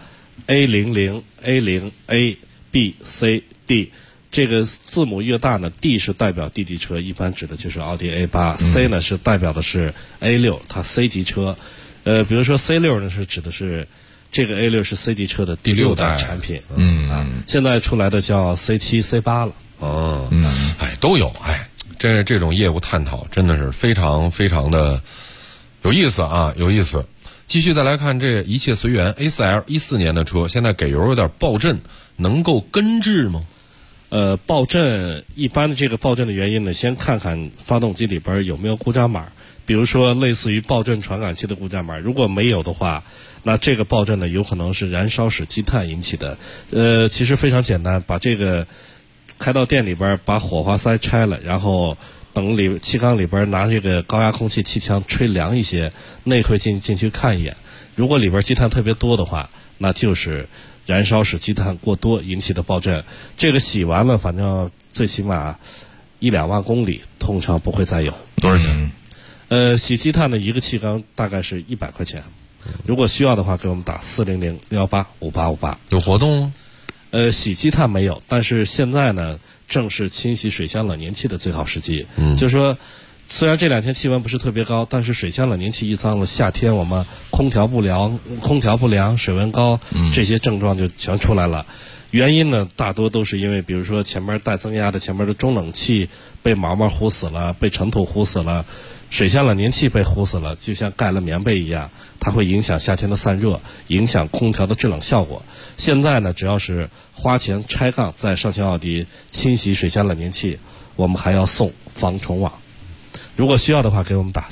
A00、A0、A、B、C、D。这个字母越大呢 ，D 是代表 D 级车，一般指的就是奥迪 A8。C 呢是代表的是 A6， 它 C 级车。比如说 C6 呢是指的是这个 A6 是 C 级车的第6代产品。现在出来的叫 C7、C8 了。 都有。这种业务探讨真的是非常非常的有意思啊，有意思。继续再来看这一切随缘 A4L 14年的车，现在给油有点爆震，能够根治吗？ 爆震一般的这个爆震的原因呢，先看看发动机里边有没有故障码，比如说类似于爆震传感器的故障码，如果没有的话，那这个爆震呢有可能是燃烧室积碳引起的。其实非常简单，把这个开到店里边，把火花塞拆了，然后等气缸里边拿这个高压空气气枪吹凉一些，内窥进去看一眼，如果里边积碳特别多的话，那就是燃烧室积碳过多引起的爆震。这个洗完了，反正最起码1-2万公里，通常不会再有。 多少钱？ 洗积碳的一个气缸大概是100块钱。如果需要的话，给我们打400-618-5858。 有活动吗？ 洗积碳没有，但是现在呢，正是清洗水箱冷凝器的最好时机。就是说，虽然这2天气温不是特别高，但是水箱冷凝器一脏了，夏天我们空调不良、水温高，这些症状就全出来了。原因呢，大多都是因为，比如说前面带增压的前面的中冷器被毛毛糊死了，被尘土糊死了，水箱冷凝器被糊死了，就像盖了棉被一样，它会影响夏天的散热，影响空调的制冷效果。现在呢，只要是花钱拆杠在上汽奥迪清洗水箱冷凝器，我们还要送防虫网。如果需要的话，给我们打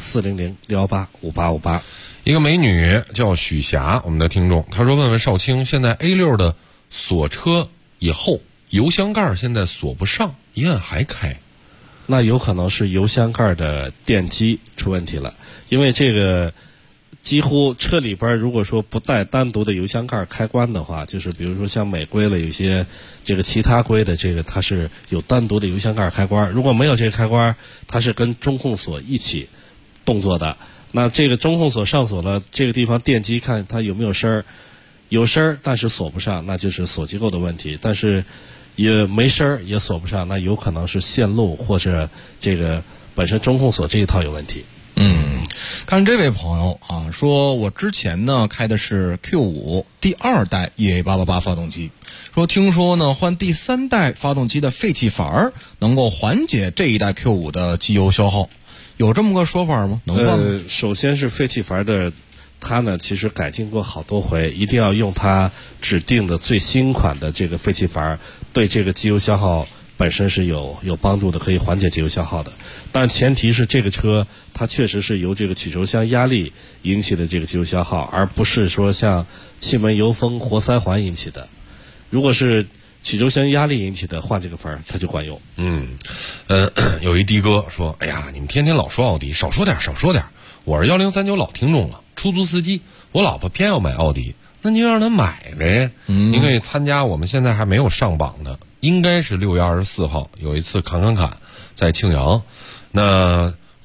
400-618-5858。 一个美女叫许霞，我们的听众，她说问问少卿，现在 A6 的锁车以后油箱盖现在锁不上，一按还开。 那有可能是油箱盖的电机出问题了，因为这个几乎车里边如果说不带单独的油箱盖开关的话，就是比如说像美规了有些这个其他规的这个它是有单独的油箱盖开关，如果没有这个开关，它是跟中控锁一起动作的。那这个中控锁上锁了，这个地方电机看它有没有声儿，有声儿但是锁不上，那就是锁机构的问题。但是也没声儿也锁不上，那有可能是线路或者这个本身中控锁这一套有问题。 看这位朋友啊，说我之前呢开的是 Q5 第2代 EA888 发动机，说听说呢换第3代发动机的废气阀能够缓解这一代 Q5 的机油消耗，有这么个说法吗？能换吗？ 首先是废气阀的，它呢其实改进过好多回，一定要用它指定的最新款的这个废气阀，对这个机油消耗本身是有帮助的，可以缓解机油消耗的。但前提是这个车它确实是由这个曲轴箱压力引起的这个机油消耗，而不是说像气门油封活塞环引起的。如果是曲轴箱压力引起的，换这个阀它就管用。 有一的哥说，哎呀，你们天天老说奥迪，少说点。我是1039老听众了，出租司机，我老婆偏要买奥迪，那你就让她买呗。您可以参加我们现在还没有上榜的，应该是6月24号有一次侃在庆阳，那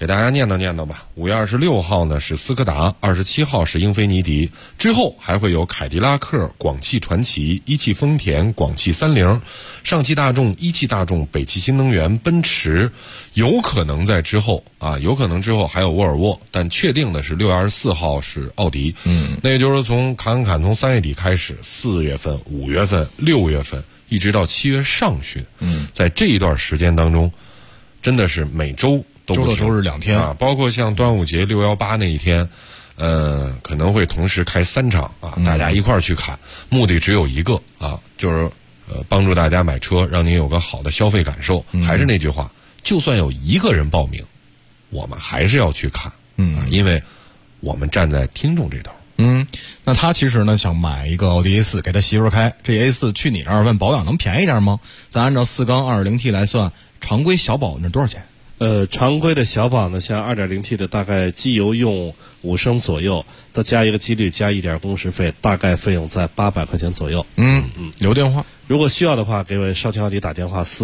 给大家念叨吧。5月26号呢是斯柯达，27号是英菲尼迪，之后还会有凯迪拉克、广汽传祺、一汽丰田、广汽30、上汽大众、一汽大众、北汽新能源、奔驰，有可能在之后还有沃尔沃，但确定的是6月24号是奥迪。那也就是说从侃从3月底开始，4月份、5月份、6月份一直到7月上旬，在这一段时间当中，真的是每周都不停， 周六周日2天啊，包括像端午节618那一天，可能会同时开3场啊，大家一块儿去看，目的只有一个啊，就是帮助大家买车，让您有个好的消费感受。还是那句话，就算有1个人报名，我们还是要去看，因为我们站在听众这头。 那他其实呢想买一个奥迪 A4 给他媳妇儿开，这 A4 去你那儿问保养能便宜点吗？咱按照4缸 2.0T 来算，常规小保那多少钱？ 常规的小保呢，像 2.0T 的大概机油用5升左右，再加一个机滤加一点工时费，大概费用在800块钱左右。 留电话， 如果需要的话，给我少卿奥迪打电话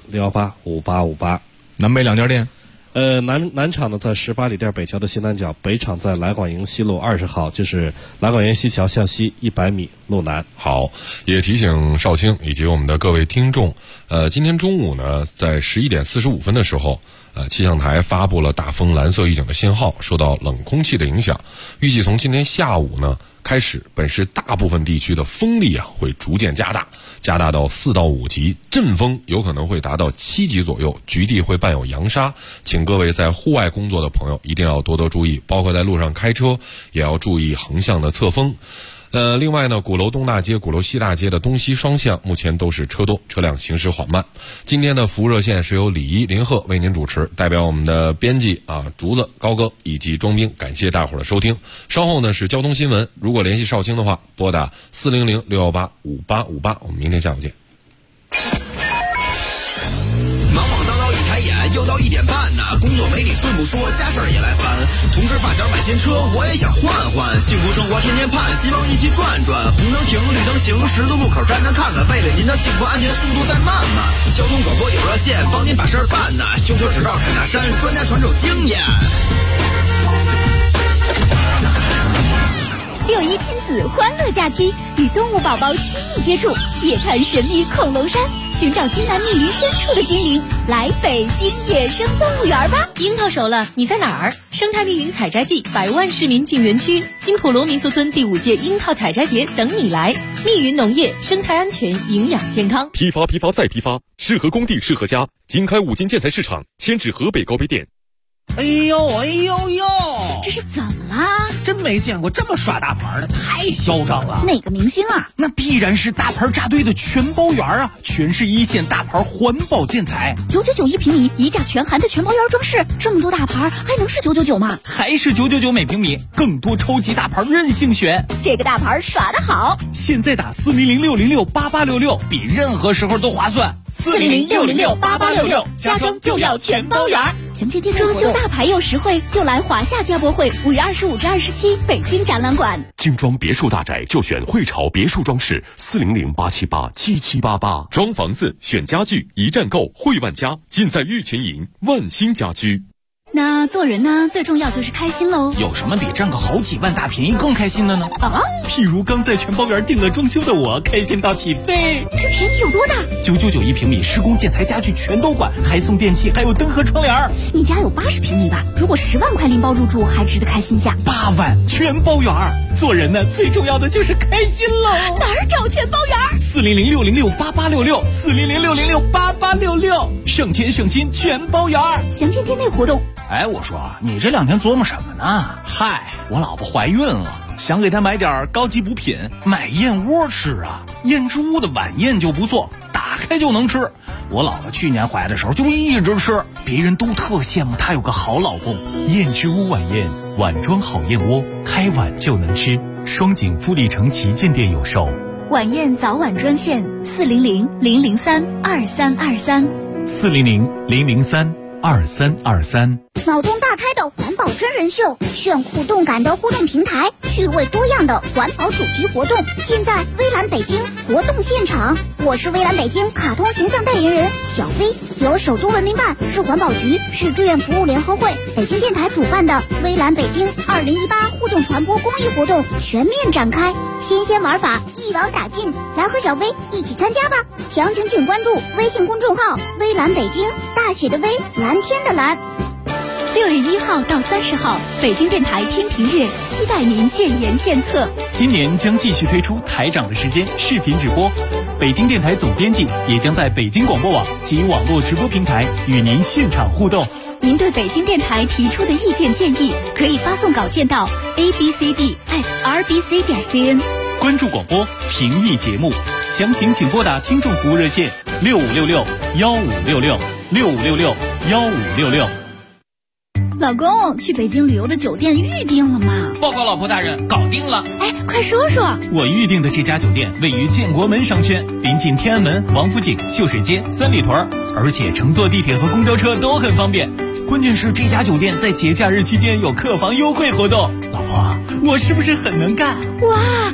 400-618-5858。 南北2家店。 南厂呢在18里店北桥的西南角，北厂在来广营西路20号，就是来广营西桥向西100米路南。 好，也提醒少卿以及我们的各位听众，今天中午呢，在11点45分的时候，气象台发布了大风蓝色预警的信号，受到冷空气的影响，预计从今天下午呢开始，本市大部分地区的风力会逐渐加大到4到5级，阵风有可能会达到7级左右，局地会伴有扬沙，请各位在户外工作的朋友一定要多多注意，包括在路上开车也要注意横向的侧风。另外呢，鼓楼东大街、鼓楼西大街的东西双向目前都是车多，车辆行驶缓慢。今天的服务热线是由李一、林鹤为您主持，代表我们的编辑竹子、高哥以及庄兵，感谢大伙儿的收听。稍后呢是交通新闻，如果联系少卿的话，拨打400-618-5858，我们明天下午见。 又到1点半呢，工作没理顺不说，家事儿也来烦。同事发小买新车，我也想换换。幸福生活天天盼，希望一起转转。红灯停，绿灯行，十字路口站站看看，为了您的幸福安全，速度再慢慢。交通广播有热线，帮您把事儿办呢。修车执照看大山，专家传授经验。 6·1亲子欢乐假期，与动物宝宝亲密接触，夜探神秘恐龙山，寻找津南密林深处的精灵，来北京野生动物园吧！ 樱桃熟了，你在哪儿？生态密云采摘季，100万市民进园区，金普罗民俗村第5届樱桃采摘节等你来。密云农业，生态安全，营养健康。 批发再批发，适合工地，适合家。经开5金建材市场，迁至河北高碑店。 哎呦， 这是怎么啦？ 真没见过这么耍大牌的，太嚣张了。 哪个明星啊？ 那必然是大牌扎堆的全包园啊，全是1线大牌环保建材 ，999一平米，一价全含的全包园装饰，这么多大牌还能是999吗？ 还是999每平米，更多超级大牌任性选。 这个大牌耍得好， 现在打400-606-8866，比任何时候都划算。 400-606-8866，家装就要全包园。详见店装修大牌又实惠，就来华夏家博会5月25至27北京展览馆。 精装别墅大宅就选汇潮别墅装饰，400-878-7788。装房子选家具，一站购汇万家，尽在玉泉营万兴家居。 那做人呢，最重要就是开心喽。 有什么比占个好几万大便宜更开心的呢？譬如刚在全包园订了装修的我，开心到起飞。 这便宜有多大 ？999一平米，施工建材家具全都管，还送电器，还有灯和窗帘。 你家有80平米吧？如果10万块拎包入住，还值得开心下。 8万全包园。做人呢，最重要的就是开心喽。 哪儿找全包园 ？400-606-8866，400-606-8866，省钱省心全包园。 详见店内活动。 哎，我说你这2天琢磨什么呢？嗨，我老婆怀孕了，想给她买点高级补品，买燕窝吃啊。燕之屋的晚宴就不错，打开就能吃。我老婆去年怀的时候就一直吃，别人都特羡慕她有个好老公。 燕之屋晚宴，碗装好燕窝，开碗就能吃。双井富力城旗舰店有售。 晚宴早晚专线400-003-2323， 400-003-2323。 脑洞大开的环保真人炫秀、炫酷动感的互动平台，趣味多样的环保主题活动，尽在微蓝北京活动现场。我是微蓝北京卡通形象代言人小飞，由首都文明办、市环保局、市志愿服务联合会、北京电台主办的微蓝北京2018互动传播公益活动全面展开，新鲜玩法一网打尽，来和小飞一起参加吧！详情请关注微信公众号“微蓝北京”，大写的微，蓝天的蓝。 6月1号到30号，北京电台听评月，期待您建言献策。 今年将继续推出台长的时间视频直播，北京电台总编辑也将在北京广播网及网络直播平台与您现场互动。 您对北京电台提出的意见建议，可以发送稿件到 abcd@rbc.cn。 关注广播，评议节目，详情请拨打听众服务热线6566-1566-6566-1566。 老公，去北京旅游的酒店预定了吗？ 报告老婆大人，搞定了。 哎，快说说。 我预定的这家酒店位于建国门商圈，临近天安门、王府井、秀水街、三里屯，而且乘坐地铁和公交车都很方便。关键是这家酒店在节假日期间有客房优惠活动。老婆，我是不是很能干？ 哇！